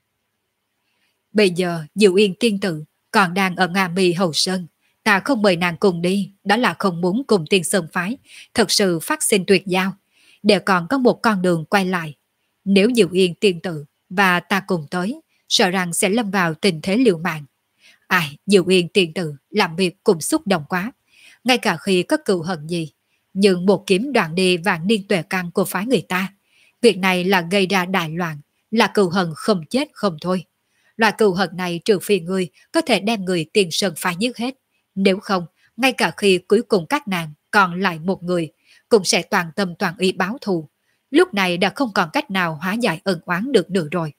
Bây giờ Diệu Yên tiên tử còn đang ở Nga Mi Hầu Sơn, ta không mời nàng cùng đi, đó là không muốn cùng Tiên Sơn phái thật sự phát sinh tuyệt giao, để còn có một con đường quay lại. Nếu Diệu Yên tiên tử và ta cùng tới, sợ rằng sẽ lâm vào tình thế liều mạng. Diệu Yên tiên tử làm việc cùng xúc động quá, ngay cả khi có cựu hận gì, nhưng một kiếm đoạn đi vạn niên tuệ căn của phái người ta, việc này là gây ra đại loạn, là cựu hận không chết không thôi. Loại cựu hận này trừ phi người có thể đem người Tiền Sơn phái giết hết, nếu không, ngay cả khi cuối cùng các nàng còn lại một người, cũng sẽ toàn tâm toàn ý báo thù. Lúc này đã không còn cách nào hóa giải ân oán được nữa rồi.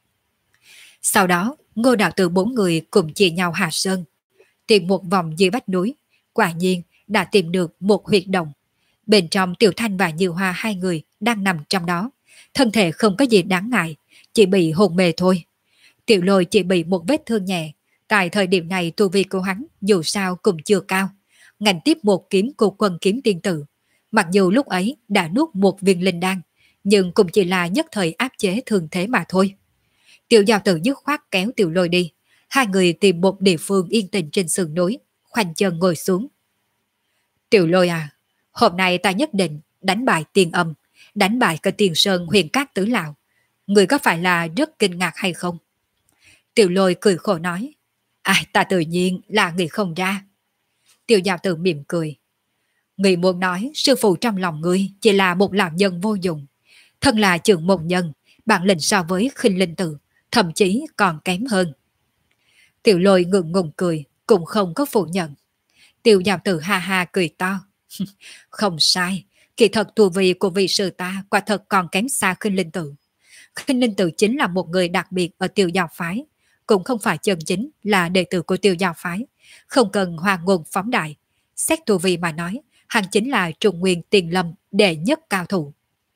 Sau đó, Ngô Đạo Tử bốn người cùng chia nhau hạ sơn, tìm một vòng dưới vách núi. Quả nhiên đã tìm được một huyệt động. Bên trong Tiểu Thanh và Như Hoa hai người đang nằm trong đó. Thân thể không có gì đáng ngại, chỉ bị hôn mê thôi. Tiểu Lôi chỉ bị một vết thương nhẹ. Tại thời điểm này tu vi của hắn dù sao cũng chưa cao. Ngành tiếp một kiếm của Quân Kiếm Tiên Tử. Mặc dù lúc ấy đã nuốt một viên linh đan, nhưng cũng chỉ là nhất thời áp chế thương thế mà thôi. Tiểu Giao Tử dứt khoát kéo Tiểu Lôi đi. Hai người tìm một địa phương yên tĩnh trên sườn núi, khoanh chân ngồi xuống. Tiểu Lôi à, hôm nay ta nhất định đánh bại Tiền Âm, đánh bại cả Tiền Sơn Huyền Cát Tứ Lão. Người có phải là rất kinh ngạc hay không? Tiểu Lôi cười khổ nói. Ta tự nhiên là nghĩ không ra. Tiểu Giao Tử mỉm cười. Người muốn nói sư phụ trong lòng ngươi chỉ là một lão nhân vô dụng. Thân là trưởng môn nhân, bản lĩnh so với Khinh Linh Tử thậm chí còn kém hơn. Tiểu Lôi ngượng ngùng cười, cũng không có phủ nhận. Tiểu Giao Tử ha ha cười to. Không sai, kỳ thật tu vi của vị sư ta quả thật còn kém xa Khinh Linh Tử. Khinh Linh Tử chính là một người đặc biệt ở Tiêu Giao phái, cũng không phải chân chính là đệ tử của Tiêu Giao phái, không cần hoa ngôn phóng đại. Xét tu vi mà nói, hắn chính là Trung Nguyên Tiền Lâm đệ nhất cao thủ.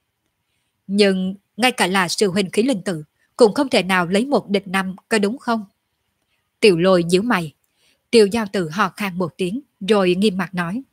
Nhưng ngay cả là sư huynh Khí Linh Tử cũng không thể nào lấy một địch năm, có đúng không? Tiểu Lôi nhíu mày. Tiêu Giao Tử hò khan một tiếng rồi nghiêm mặt nói.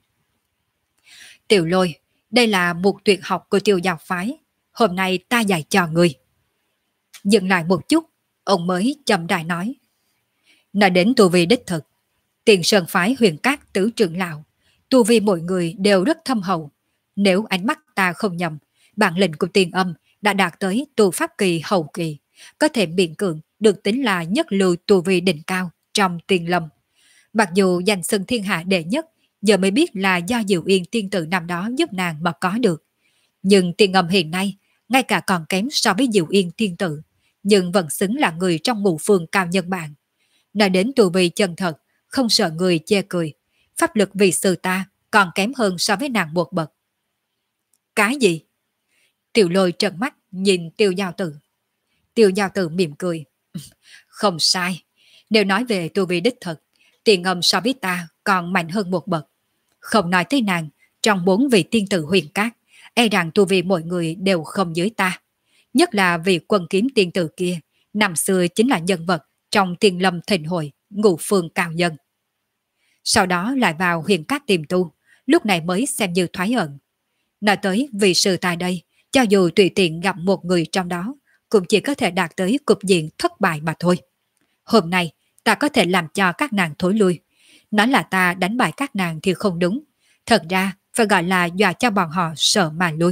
Tiểu Lôi, đây là một tuyệt học của Tiêu Giao phái, hôm nay ta dạy cho người. Dừng lại một chút, ông mới chậm rãi nói. Nói đến tu vi đích thực, Tiền Sơn phái Huyền Cát Tứ trưởng lão, tu vi mỗi người đều rất thâm hậu. Nếu ánh mắt ta không nhầm, bản lĩnh của Tiền Âm đã đạt tới tu pháp kỳ hậu kỳ, có thể miễn cưỡng được tính là nhất lưu tu vi đỉnh cao trong Tiền Lâm. Mặc dù giành xưng thiên hạ đệ nhất, giờ mới biết là do Diệu Yên tiên tử năm đó giúp nàng mà có được. Nhưng Tiền Âm hiện nay, ngay cả còn kém so với Diệu Yên tiên tử, nhưng vẫn xứng là người trong ngũ phương cao nhân bản. Nói đến tu vi chân thật, không sợ người chê cười, pháp lực vì sư ta còn kém hơn so với nàng một bậc. Cái gì? Tiểu Lôi trợn mắt nhìn Tiêu Giao Tử. Tiêu Giao Tử mỉm cười. Không sai, nếu nói về tu vi đích thực, Tiền Âm so với ta còn mạnh hơn một bậc. Không nói tới nàng, trong 4 vị tiên tử Huyền Cát, e rằng tu vi mọi người đều không dưới ta. Nhất là vị Quân Kiếm tiên tử kia, năm xưa chính là nhân vật trong Tiền Lâm Thịnh Hội, ngũ phương cao nhân. Sau đó lại vào Huyền Cát tìm tu, lúc này mới xem như thoái ẩn. Nói tới vị sư tại đây, cho dù tùy tiện gặp một người trong đó, cũng chỉ có thể đạt tới cục diện thất bại mà thôi. Hôm nay, ta có thể làm cho các nàng thối lui. Nói là ta đánh bại các nàng thì không đúng. Thật ra, phải gọi là dọa cho bọn họ sợ mà lui.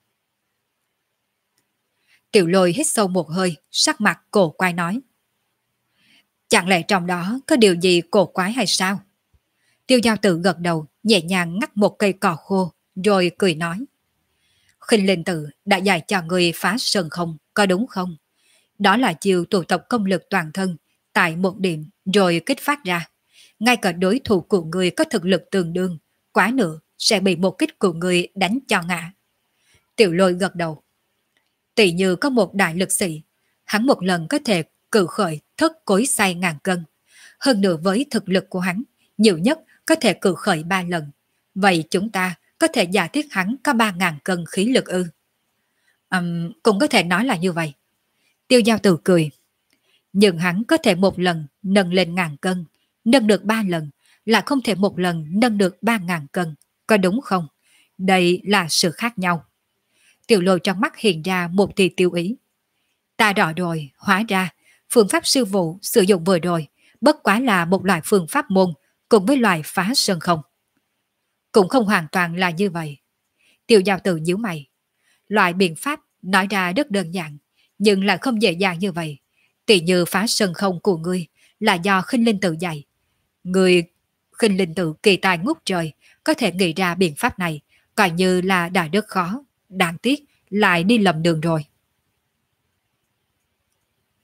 Tiểu Lôi hít sâu một hơi, sắc mặt cổ quái nói. Chẳng lẽ trong đó có điều gì cổ quái hay sao? Tiêu Giao Tử gật đầu, nhẹ nhàng ngắt một cây cỏ khô, rồi cười nói. Khinh Linh Tử đã dạy cho người phá sơn không, có đúng không? Đó là chiều tụ tập công lực toàn thân, tại một điểm rồi kích phát ra. Ngay cả đối thủ của người có thực lực tương đương, quá nữa sẽ bị một kích của người đánh cho ngã. Tiểu Lôi gật đầu. Tỷ như có một đại lực sĩ, hắn một lần có thể cự khởi thất cối xay ngàn cân. Hơn nữa với thực lực của hắn, nhiều nhất có thể cự khởi 3 lần. Vậy chúng ta có thể giả thiết hắn có 3.000 cân khí lực ư? Cũng có thể nói là như vậy. Tiêu Giao Tử cười. Nhưng hắn có thể một lần nâng lên 1.000 cân, nâng được 3 lần, là không thể một lần nâng được 3.000 cân, có đúng không? Đây là sự khác nhau. Tiểu Lôi trong mắt hiện ra một tia tiêu ý. Ta rõ rồi, hóa ra, phương pháp sư phụ sử dụng vừa rồi, bất quá là một loại phương pháp môn, cùng với loại phá sơn không. Cũng không hoàn toàn là như vậy. Tiêu Giao Tử nhíu mày. Loại biện pháp nói ra rất đơn giản, nhưng lại không dễ dàng như vậy. Tỷ như phá sơn không của ngươi là do Khinh Linh Tử dạy. Người Khinh Linh Tử kỳ tài ngút trời, có thể nghĩ ra biện pháp này, coi như là đã rất khó. Đáng tiếc, lại đi lầm đường rồi.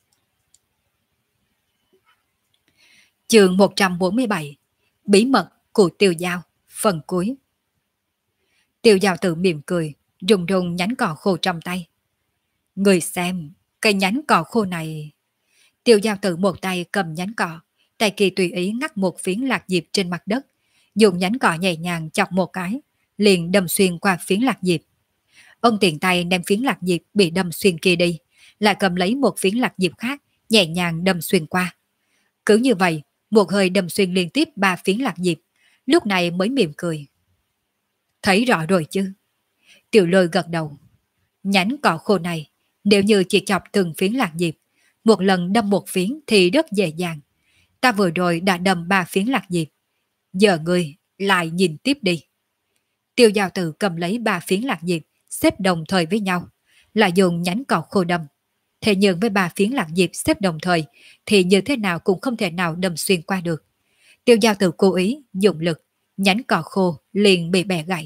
Chương 147. Bí mật của Tiêu Giao, phần cuối. Tiêu Giao tự mỉm cười, rùng rùng nhánh cỏ khô trong tay. Người xem, cây nhánh cỏ khô này... Tiêu Giao tự một tay cầm nhánh cỏ, tay kia tùy ý ngắt một phiến lạc diệp trên mặt đất, dùng nhánh cỏ nhẹ nhàng chọc một cái, liền đâm xuyên qua phiến lạc diệp. Ông tiện tay đem phiến lạc diệp bị đâm xuyên kia đi, lại cầm lấy một phiến lạc diệp khác, nhẹ nhàng đâm xuyên qua. Cứ như vậy, một hơi đâm xuyên liên tiếp 3 phiến lạc diệp, lúc này mới mỉm cười. Thấy rõ rồi chứ? Tiểu Lôi gật đầu. Nhánh cỏ khô này, nếu như chỉ chọc từng phiến lạc diệp, một lần đâm một phiến thì rất dễ dàng. Ta vừa rồi đã đâm 3 phiến lạc diệp. Giờ ngươi lại nhìn tiếp đi. Tiêu Giao Tử cầm lấy 3 phiến lạc diệp, xếp đồng thời với nhau, lại dùng nhánh cỏ khô đâm. Thế nhưng với 3 phiến lạc diệp xếp đồng thời thì như thế nào cũng không thể nào đâm xuyên qua được. Tiêu Giao Tử cố ý dùng lực, nhánh cỏ khô liền bị bẻ gãy.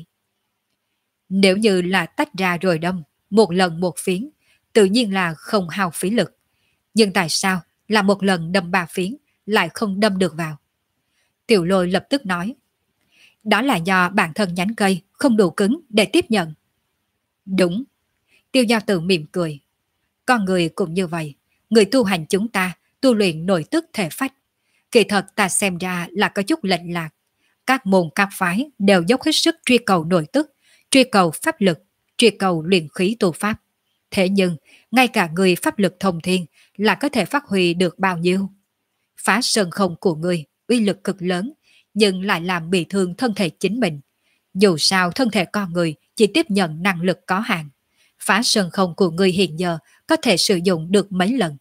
Nếu như là tách ra rồi đâm, một lần một phiến, tự nhiên là không hao phí lực. Nhưng tại sao là một lần đâm 3 phiến lại không đâm được vào? Tiểu Lôi lập tức nói. Đó là do bản thân nhánh cây không đủ cứng để tiếp nhận. Đúng. Tiêu Giao Tử mỉm cười. Con người cũng như vậy. Người tu hành chúng ta tu luyện nội tức thể phách. Kỳ thật ta xem ra là có chút lệch lạc. Các môn các phái đều dốc hết sức truy cầu nội tức, truy cầu pháp lực, truy cầu luyện khí tu pháp. Thế nhưng, ngay cả người pháp lực thông thiên là có thể phát huy được bao nhiêu? Phá sơn không của người, uy lực cực lớn, nhưng lại làm bị thương thân thể chính mình. Dù sao thân thể con người chỉ tiếp nhận năng lực có hạn. Phá sơn không của người hiện giờ có thể sử dụng được mấy lần?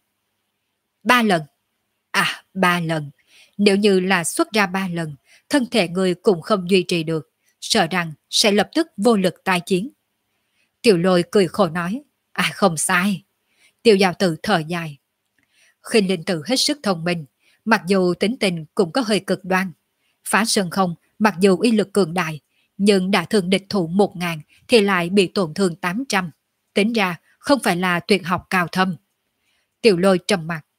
3 lần. À, 3 lần. Nếu như là xuất ra 3 lần, thân thể người cũng không duy trì được, sợ rằng sẽ lập tức vô lực tai chiến. Tiểu Lôi cười khổ nói. À, không sai. Tiêu Giao Tử thở dài. Khinh Linh Tử hết sức thông minh, mặc dù tính tình cũng có hơi cực đoan. Phá sơn không, mặc dù uy lực cường đại, nhưng đã thương địch thủ 1000 thì lại bị tổn thương 800. Tính ra không phải là tuyệt học cao thâm. Tiểu Lôi trầm mặt.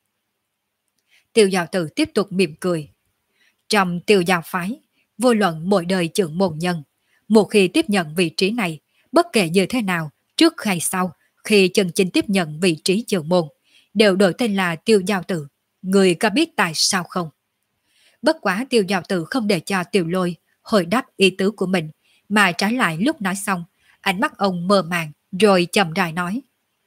Tiêu Giao Tử tiếp tục mỉm cười. Trong Tiêu Giao phái, vô luận mỗi đời trưởng môn nhân, một khi tiếp nhận vị trí này, bất kể như thế nào, trước hay sau, khi chân chính tiếp nhận vị trí trưởng môn, đều đổi tên là Tiêu Giao Tử. Người có biết tại sao không? Bất quá Tiêu Giao Tử không để cho Tiểu Lôi hồi đáp ý tứ của mình, mà trái lại lúc nói xong, ánh mắt ông mơ màng, rồi chậm rãi nói.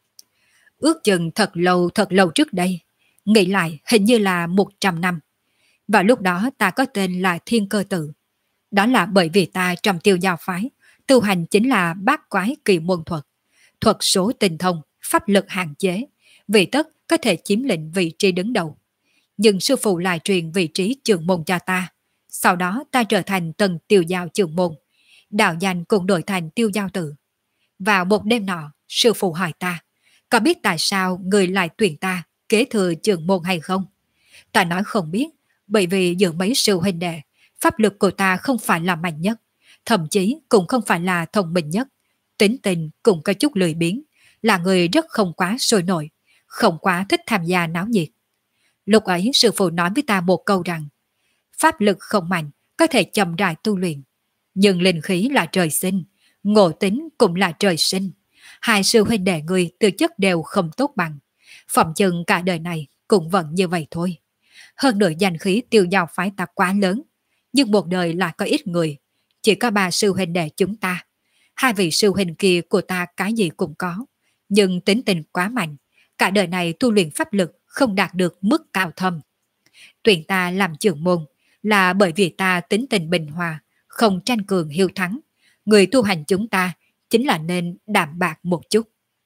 Ước chừng thật lâu trước đây, nghĩ lại hình như là 100 năm. Và lúc đó ta có tên là Thiên Cơ Tử. Đó là bởi vì ta trong Tiêu Giao phái, tu hành chính là bát quái kỳ môn thuật, thuật số tinh thông, pháp lực hạn chế, vì tất có thể chiếm lĩnh vị trí đứng đầu. Nhưng sư phụ lại truyền vị trí trưởng môn cho ta. Sau đó ta trở thành tầng Tiêu Giao trưởng môn, đạo danh cũng đổi thành Tiêu Giao Tử. Vào một đêm nọ, sư phụ hỏi ta, có biết tại sao người lại tuyển ta kế thừa trưởng môn hay không? Ta nói không biết, bởi vì giữa mấy sư huynh đệ, pháp lực của ta không phải là mạnh nhất, thậm chí cũng không phải là thông minh nhất, tính tình cũng có chút lười biếng, là người rất không quá sôi nổi, không quá thích tham gia náo nhiệt. Lúc ấy sư phụ nói với ta một câu rằng, pháp lực không mạnh, có thể chậm rãi tu luyện, nhưng linh khí là trời sinh, ngộ tính cũng là trời sinh. Hai sư huynh đệ người tư chất đều không tốt bằng, phòng chừng cả đời này cũng vẫn như vậy thôi. Hơn nữa danh khí Tiêu Giao phái ta quá lớn, nhưng một đời lại có ít người, chỉ có 3 sư huynh đệ chúng ta. 2 vị sư huynh kia của ta cái gì cũng có, nhưng tính tình quá mạnh, cả đời này tu luyện pháp lực không đạt được mức cao thâm. Tuyển ta làm trưởng môn là bởi vì ta tính tình bình hòa, không tranh cường hiếu thắng. Người tu hành chúng ta chính là nên đạm bạc một chút.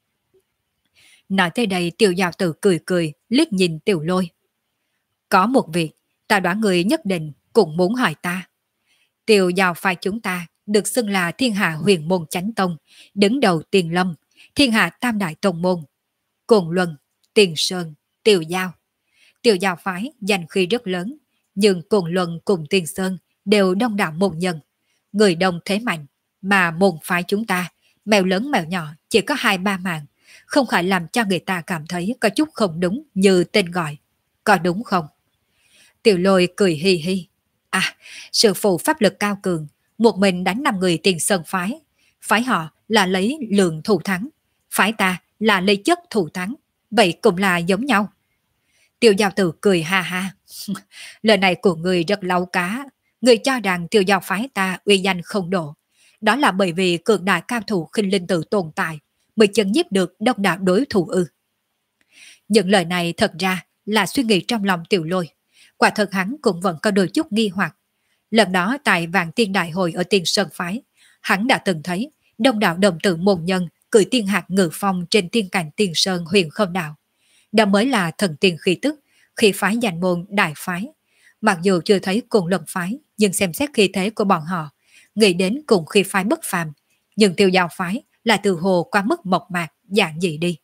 Nói tới đây Tiêu Giao Tử cười cười, liếc nhìn Tiểu Lôi. Có một việc, ta đoán người nhất định cũng muốn hỏi ta. Tiêu Giao phái chúng ta được xưng là thiên hạ huyền môn chánh tông, đứng đầu Tiền Lâm, thiên hạ tam đại tông môn, Cồn Luân, Tiền Sơn, Tiêu Giao. Tiêu Giao phái danh khí rất lớn, nhưng Cồn Luân cùng Tiền Sơn đều đông đảo môn nhân, người đông thế mạnh, mà môn phái chúng ta, mèo lớn mèo nhỏ chỉ có 2-3 mạng, không khỏi làm cho người ta cảm thấy có chút không đúng như tên gọi. Có đúng không? Tiểu Lôi cười hi hi. À, sư phụ pháp lực cao cường, một mình đánh 5 người Tiền Sơn phái. Phái họ là lấy lượng thù thắng, phái ta là lấy chất thù thắng. Vậy cũng là giống nhau. Tiêu giao tử cười ha ha. Lời này của người rất lâu cá. Người cho rằng tiêu giao phái ta uy danh không độ. Đó là bởi vì cường đại cao thủ khinh linh tử tồn tại mới chấn nhiếp được đông đảo đối thủ ư. Những lời này thật ra là suy nghĩ trong lòng Tiểu Lôi. Quả thật hắn cũng vẫn có đôi chút nghi hoặc. Lần đó tại Vạn Tiên Đại Hội ở Tiên Sơn Phái, hắn đã từng thấy đông đảo đồng tử môn nhân cười tiên hạt ngự phong trên tiên cảnh Tiên Sơn huyền không đạo. Đó mới là thần tiên khí tức, khi phái danh môn đại phái. Mặc dù chưa thấy cùng lần phái, nhưng xem xét khí thế của bọn họ, nghĩ đến cùng khi phái bất phàm, nhưng tiêu giao phái là từ hồ qua mức mộc mạc, dạng dị đi.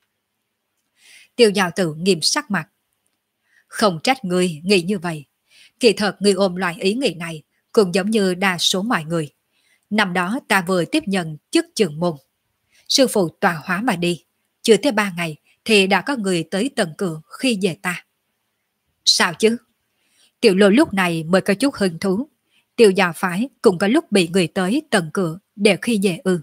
Tiêu giao tử nghiêm sắc mặt. Không trách ngươi nghĩ như vậy. Kỳ thật ngươi ôm loại ý nghĩ này cũng giống như đa số mọi người. Năm đó ta vừa tiếp nhận chức trưởng môn. Sư phụ tọa hóa mà đi. Chưa tới 3 ngày thì đã có người tới tận cửa khi về ta. Sao chứ? Tiểu Lôi lúc này mới có chút hứng thú. Tiêu giao phái cũng có lúc bị người tới tận cửa để khi về ư.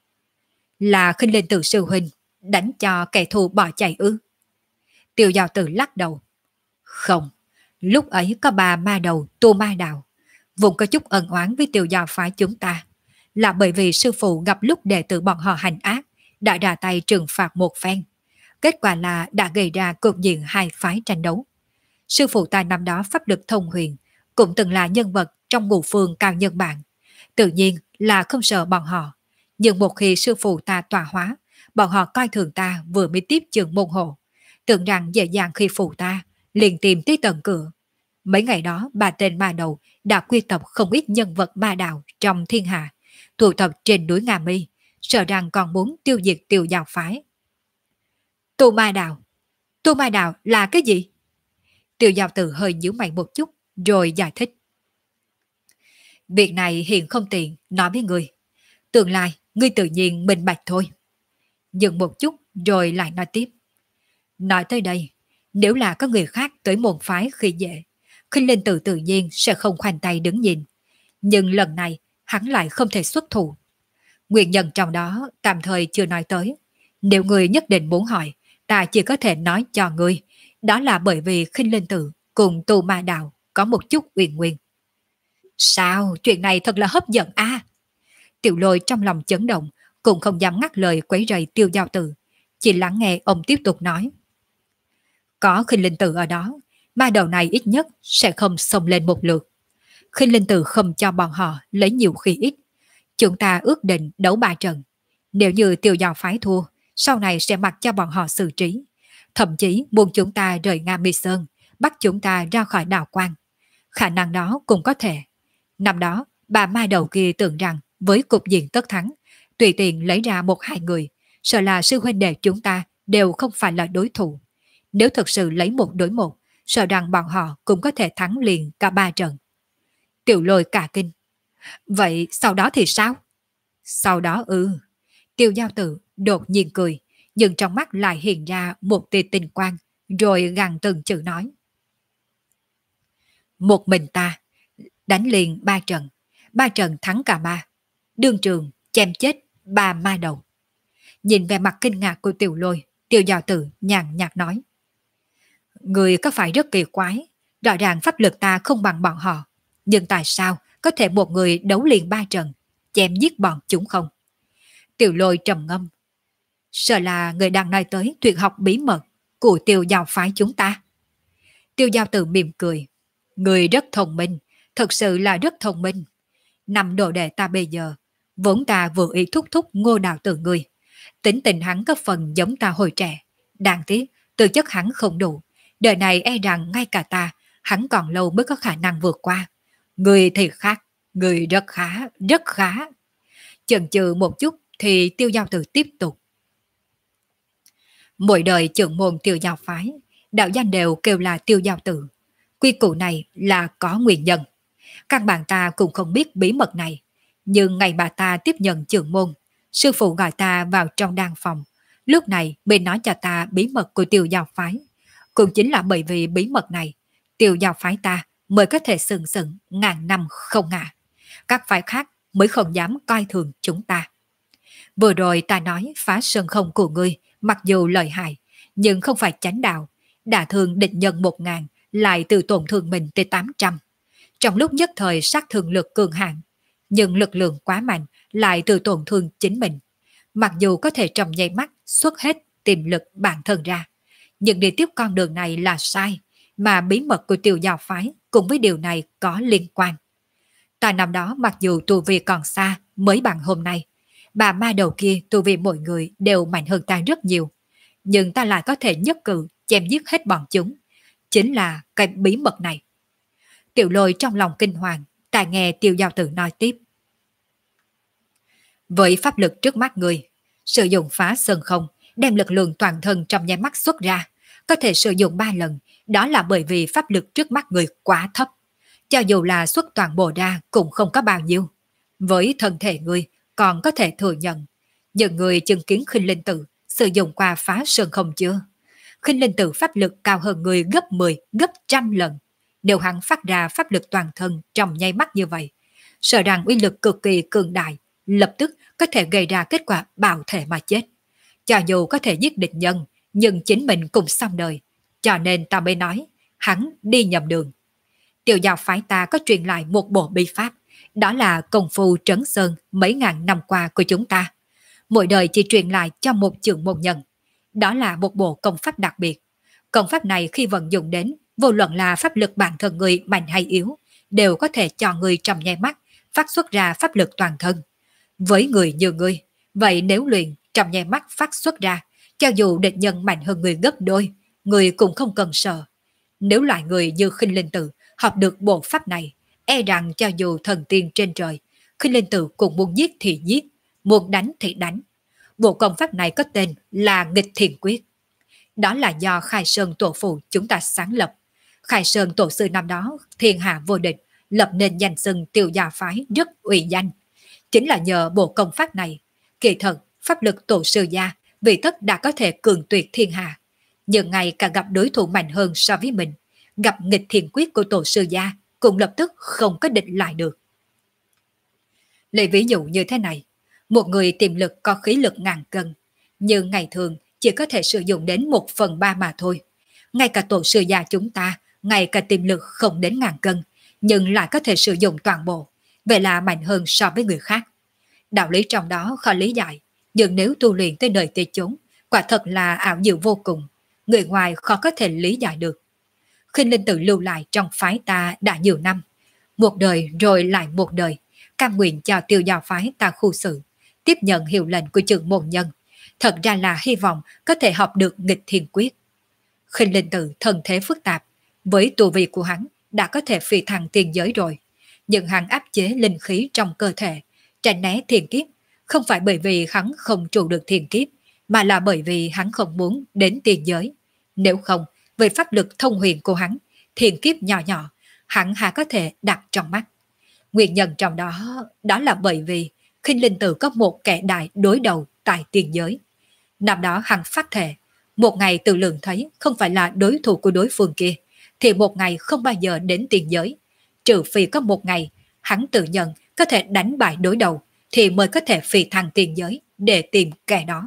Là khinh linh tử sư huynh đánh cho kẻ thù bỏ chạy ư. Tiêu giao tử lắc đầu. Không, lúc ấy có bà ma đầu Tu Ma Đạo, vùng có chút ân oán với tiêu giao phái chúng ta, là bởi vì sư phụ gặp lúc đệ tử bọn họ hành ác, đã ra tay trừng phạt một phen. Kết quả là đã gây ra cục diện hai phái tranh đấu. Sư phụ ta năm đó pháp lực thông huyền, cũng từng là nhân vật trong ngũ phương cao nhân bản. Tự nhiên là không sợ bọn họ. Nhưng một khi sư phụ ta tọa hóa, bọn họ coi thường ta vừa mới tiếp trường môn hộ, tưởng rằng dễ dàng khi phụ ta, liền tìm tới tận cửa. Mấy ngày đó bà tên ma đầu đã quy tập không ít nhân vật ma đạo trong thiên hạ, tụ tập trên núi Nga Mi, sợ rằng còn muốn tiêu diệt tiêu giao phái. Tu Ma Đạo? Tu Ma Đạo là cái gì? Tiêu giao tử hơi nhíu mày một chút, rồi giải thích. Việc này hiện không tiện nói với người. Tương lai, ngươi tự nhiên minh bạch thôi. Dừng một chút, rồi lại nói tiếp. Nói tới đây, nếu là có người khác tới môn phái khi dễ, khinh linh tử tự nhiên sẽ không khoanh tay đứng nhìn. Nhưng lần này, hắn lại không thể xuất thủ. Nguyên nhân trong đó tạm thời chưa nói tới. Nếu người nhất định muốn hỏi, ta chỉ có thể nói cho người. Đó là bởi vì khinh linh tử cùng Tu Ma Đạo có một chút uyên nguyên. Sao? Chuyện này thật là hấp dẫn a. Tiểu Lôi trong lòng chấn động, cũng không dám ngắt lời quấy rầy tiêu giao tử. Chỉ lắng nghe ông tiếp tục nói. Có khinh linh tử ở đó, ma đầu này ít nhất sẽ không xông lên một lượt. Khinh linh tử không cho bọn họ lấy nhiều khi ít. Chúng ta ước định đấu 3 trận. Nếu như tiêu giao phái thua, sau này sẽ mặc cho bọn họ xử trí. Thậm chí muốn chúng ta rời Nga Mi Sơn, bắt chúng ta ra khỏi đảo quan. Khả năng đó cũng có thể. Năm đó, bà ma đầu kia tưởng rằng với cục diện tất thắng, tùy tiện lấy ra 1-2 người, sợ là sư huynh đệ chúng ta đều không phải là đối thủ. Nếu thực sự lấy 1 đối 1, sợ rằng bọn họ cũng có thể thắng liền cả 3 trận. Tiểu Lôi cả kinh. Vậy sau đó thì sao? Sau đó Tiêu giao tử đột nhiên cười, nhưng trong mắt lại hiện ra một tia tinh quang, rồi gằn từng chữ nói. Một mình ta, đánh liền 3 trận thắng cả 3. Đương trường, chém chết 3 ma đầu. Nhìn về mặt kinh ngạc của Tiểu Lôi, tiêu giao tử nhàn nhạt nói. Người có phải rất kỳ quái, rõ ràng pháp lực ta không bằng bọn họ, nhưng tại sao có thể một người đấu liền 3 trận, chém giết bọn chúng không? Tiểu Lôi trầm ngâm. Sợ là người đang nói tới tuyệt học bí mật của tiêu giao phái chúng ta. Tiêu giao tử mỉm cười. Người rất thông minh, thật sự là rất thông minh. 5 đồ đệ ta bây giờ, vốn ta vừa ý thúc thúc Ngô đạo tử người. Tính tình hắn có phần giống ta hồi trẻ. Đáng tiếc, tư chất hắn không đủ. Đời này e rằng ngay cả ta, hắn còn lâu mới có khả năng vượt qua. Người thì khác, người rất khá, rất khá. Chần chừ một chút thì tiêu giao tử tiếp tục. Mỗi đời trưởng môn tiêu giao phái, đạo danh đều kêu là tiêu giao tử. Quy củ này là có nguyên nhân. Các bạn ta cũng không biết bí mật này. Nhưng ngày bà ta tiếp nhận trưởng môn, sư phụ gọi ta vào trong đan phòng. Lúc này mới nói cho ta bí mật của tiêu giao phái. Cũng chính là bởi vì bí mật này, tiêu giao phái ta mới có thể sừng sững ngàn năm không ngã. Các phái khác mới không dám coi thường chúng ta. Vừa rồi ta nói phá sơn không của ngươi, mặc dù lợi hại, nhưng không phải chánh đạo. Đả thương địch nhân 1.000, lại tự tổn thương mình tới 800. Trong lúc nhất thời sát thương lực cường hạn, nhưng lực lượng quá mạnh lại tự tổn thương chính mình. Mặc dù có thể trong nháy mắt xuất hết tiềm lực bản thân ra, nhưng đi tiếp con đường này là sai, mà bí mật của Tiêu Giao phái cùng với điều này có liên quan. Ta năm đó mặc dù tu vi còn xa mới bằng hôm nay, bà ma đầu kia tu vi mọi người đều mạnh hơn ta rất nhiều, nhưng ta lại có thể nhất cử chém giết hết bọn chúng. Chính là cái bí mật này. Tiểu Lôi trong lòng kinh hoàng, ta nghe Tiêu Giao Tử nói tiếp. Với pháp lực trước mắt người, sử dụng phá sơn không, đem lực lượng toàn thân trong nháy mắt xuất ra, có thể sử dụng 3 lần, đó là bởi vì pháp lực trước mắt người quá thấp. Cho dù là xuất toàn bộ ra cũng không có bao nhiêu. Với thân thể người còn có thể thừa nhận. Nhưng người chứng kiến Khinh Linh Tử sử dụng qua phá sơn không chưa? Khinh Linh Tử pháp lực cao hơn người gấp 10, gấp trăm lần. Nếu hắn phát ra pháp lực toàn thân trong nháy mắt như vậy, sợ rằng uy lực cực kỳ cường đại, lập tức có thể gây ra kết quả bạo thể mà chết. Cho dù có thể giết địch nhân, nhưng chính mình cũng xong đời. Cho nên ta mới nói, hắn đi nhầm đường. Tiêu Giao phái ta có truyền lại một bộ bí pháp, đó là công phu trấn sơn mấy ngàn năm qua của chúng ta. Mỗi đời chỉ truyền lại cho một trưởng môn nhân. Đó là một bộ công pháp đặc biệt. Công pháp này khi vận dụng đến, vô luận là pháp lực bản thân người mạnh hay yếu, đều có thể cho người trong nháy mắt phát xuất ra pháp lực toàn thân. Với người như ngươi, vậy nếu luyện trong nháy mắt phát xuất ra, cho dù địch nhân mạnh hơn người gấp đôi, người cũng không cần sợ. Nếu loại người như Khinh Linh Tử học được bộ pháp này, e rằng cho dù thần tiên trên trời, Khinh Linh Tử cũng muốn giết thì giết, muốn đánh thì đánh. Bộ công pháp này có tên là Nghịch Thiền Quyết. Đó là do Khai Sơn Tổ Phụ chúng ta sáng lập. Khai Sơn Tổ sư năm đó thiên hạ vô địch, lập nên danh xưng Tiêu Giao phái rất uy danh. Chính là nhờ bộ công pháp này, kỳ thật pháp lực tổ sư gia vì tất đã có thể cường tuyệt thiên hạ. Nhưng ngày càng gặp đối thủ mạnh hơn so với mình, gặp Nghịch Thiền Quyết của tổ sư gia cũng lập tức không có địch lại được. Lấy ví dụ như thế này, một người tiềm lực có khí lực ngàn cân, nhưng ngày thường chỉ có thể sử dụng đến 1/3 mà thôi. Ngay cả tổ sư gia chúng ta, ngay cả tiềm lực không đến ngàn cân, nhưng lại có thể sử dụng toàn bộ, vậy là mạnh hơn so với người khác. Đạo lý trong đó khó lý giải, nhưng nếu tu luyện tới nơi tới chốn, quả thật là ảo diệu vô cùng, người ngoài khó có thể lý giải được. Khinh Linh Tử lưu lại trong phái ta đã nhiều năm, một đời rồi lại một đời, cam nguyện cho Tiêu Giao phái ta khu sự, tiếp nhận hiệu lệnh của trưởng môn nhân, thật ra là hy vọng có thể học được Nghịch Thiên Quyết. Khinh Linh Tử thân thế phức tạp, với tu vi của hắn đã có thể phi thăng tiền giới rồi, nhưng hắn áp chế linh khí trong cơ thể, tránh né thiên kiếp, không phải bởi vì hắn không trụ được thiên kiếp, mà là bởi vì hắn không muốn đến tiền giới. Nếu không, với pháp lực thông huyền của hắn, thiên kiếp nhỏ nhỏ, hắn hà có thể đặt trong mắt. Nguyên nhân trong đó, đó là bởi vì Khinh Linh Tử có một kẻ đại đối đầu tại tiền giới. Năm đó hắn phát thệ, một ngày tự lượng thấy không phải là đối thủ của đối phương kia, thì một ngày không bao giờ đến tiền giới. Trừ phi có một ngày, hắn tự nhận có thể đánh bại đối đầu, thì mới có thể phi thăng tiền giới để tìm kẻ đó.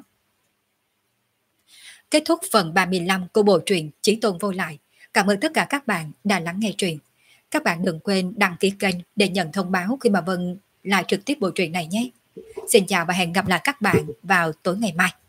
Kết thúc phần 35 của bộ truyện Chí Tôn Vô Lại. Cảm ơn tất cả các bạn đã lắng nghe truyện. Các bạn đừng quên đăng ký kênh để nhận thông báo khi mà Vân lại trực tiếp bộ truyện này nhé. Xin chào và hẹn gặp lại các bạn vào tối ngày mai.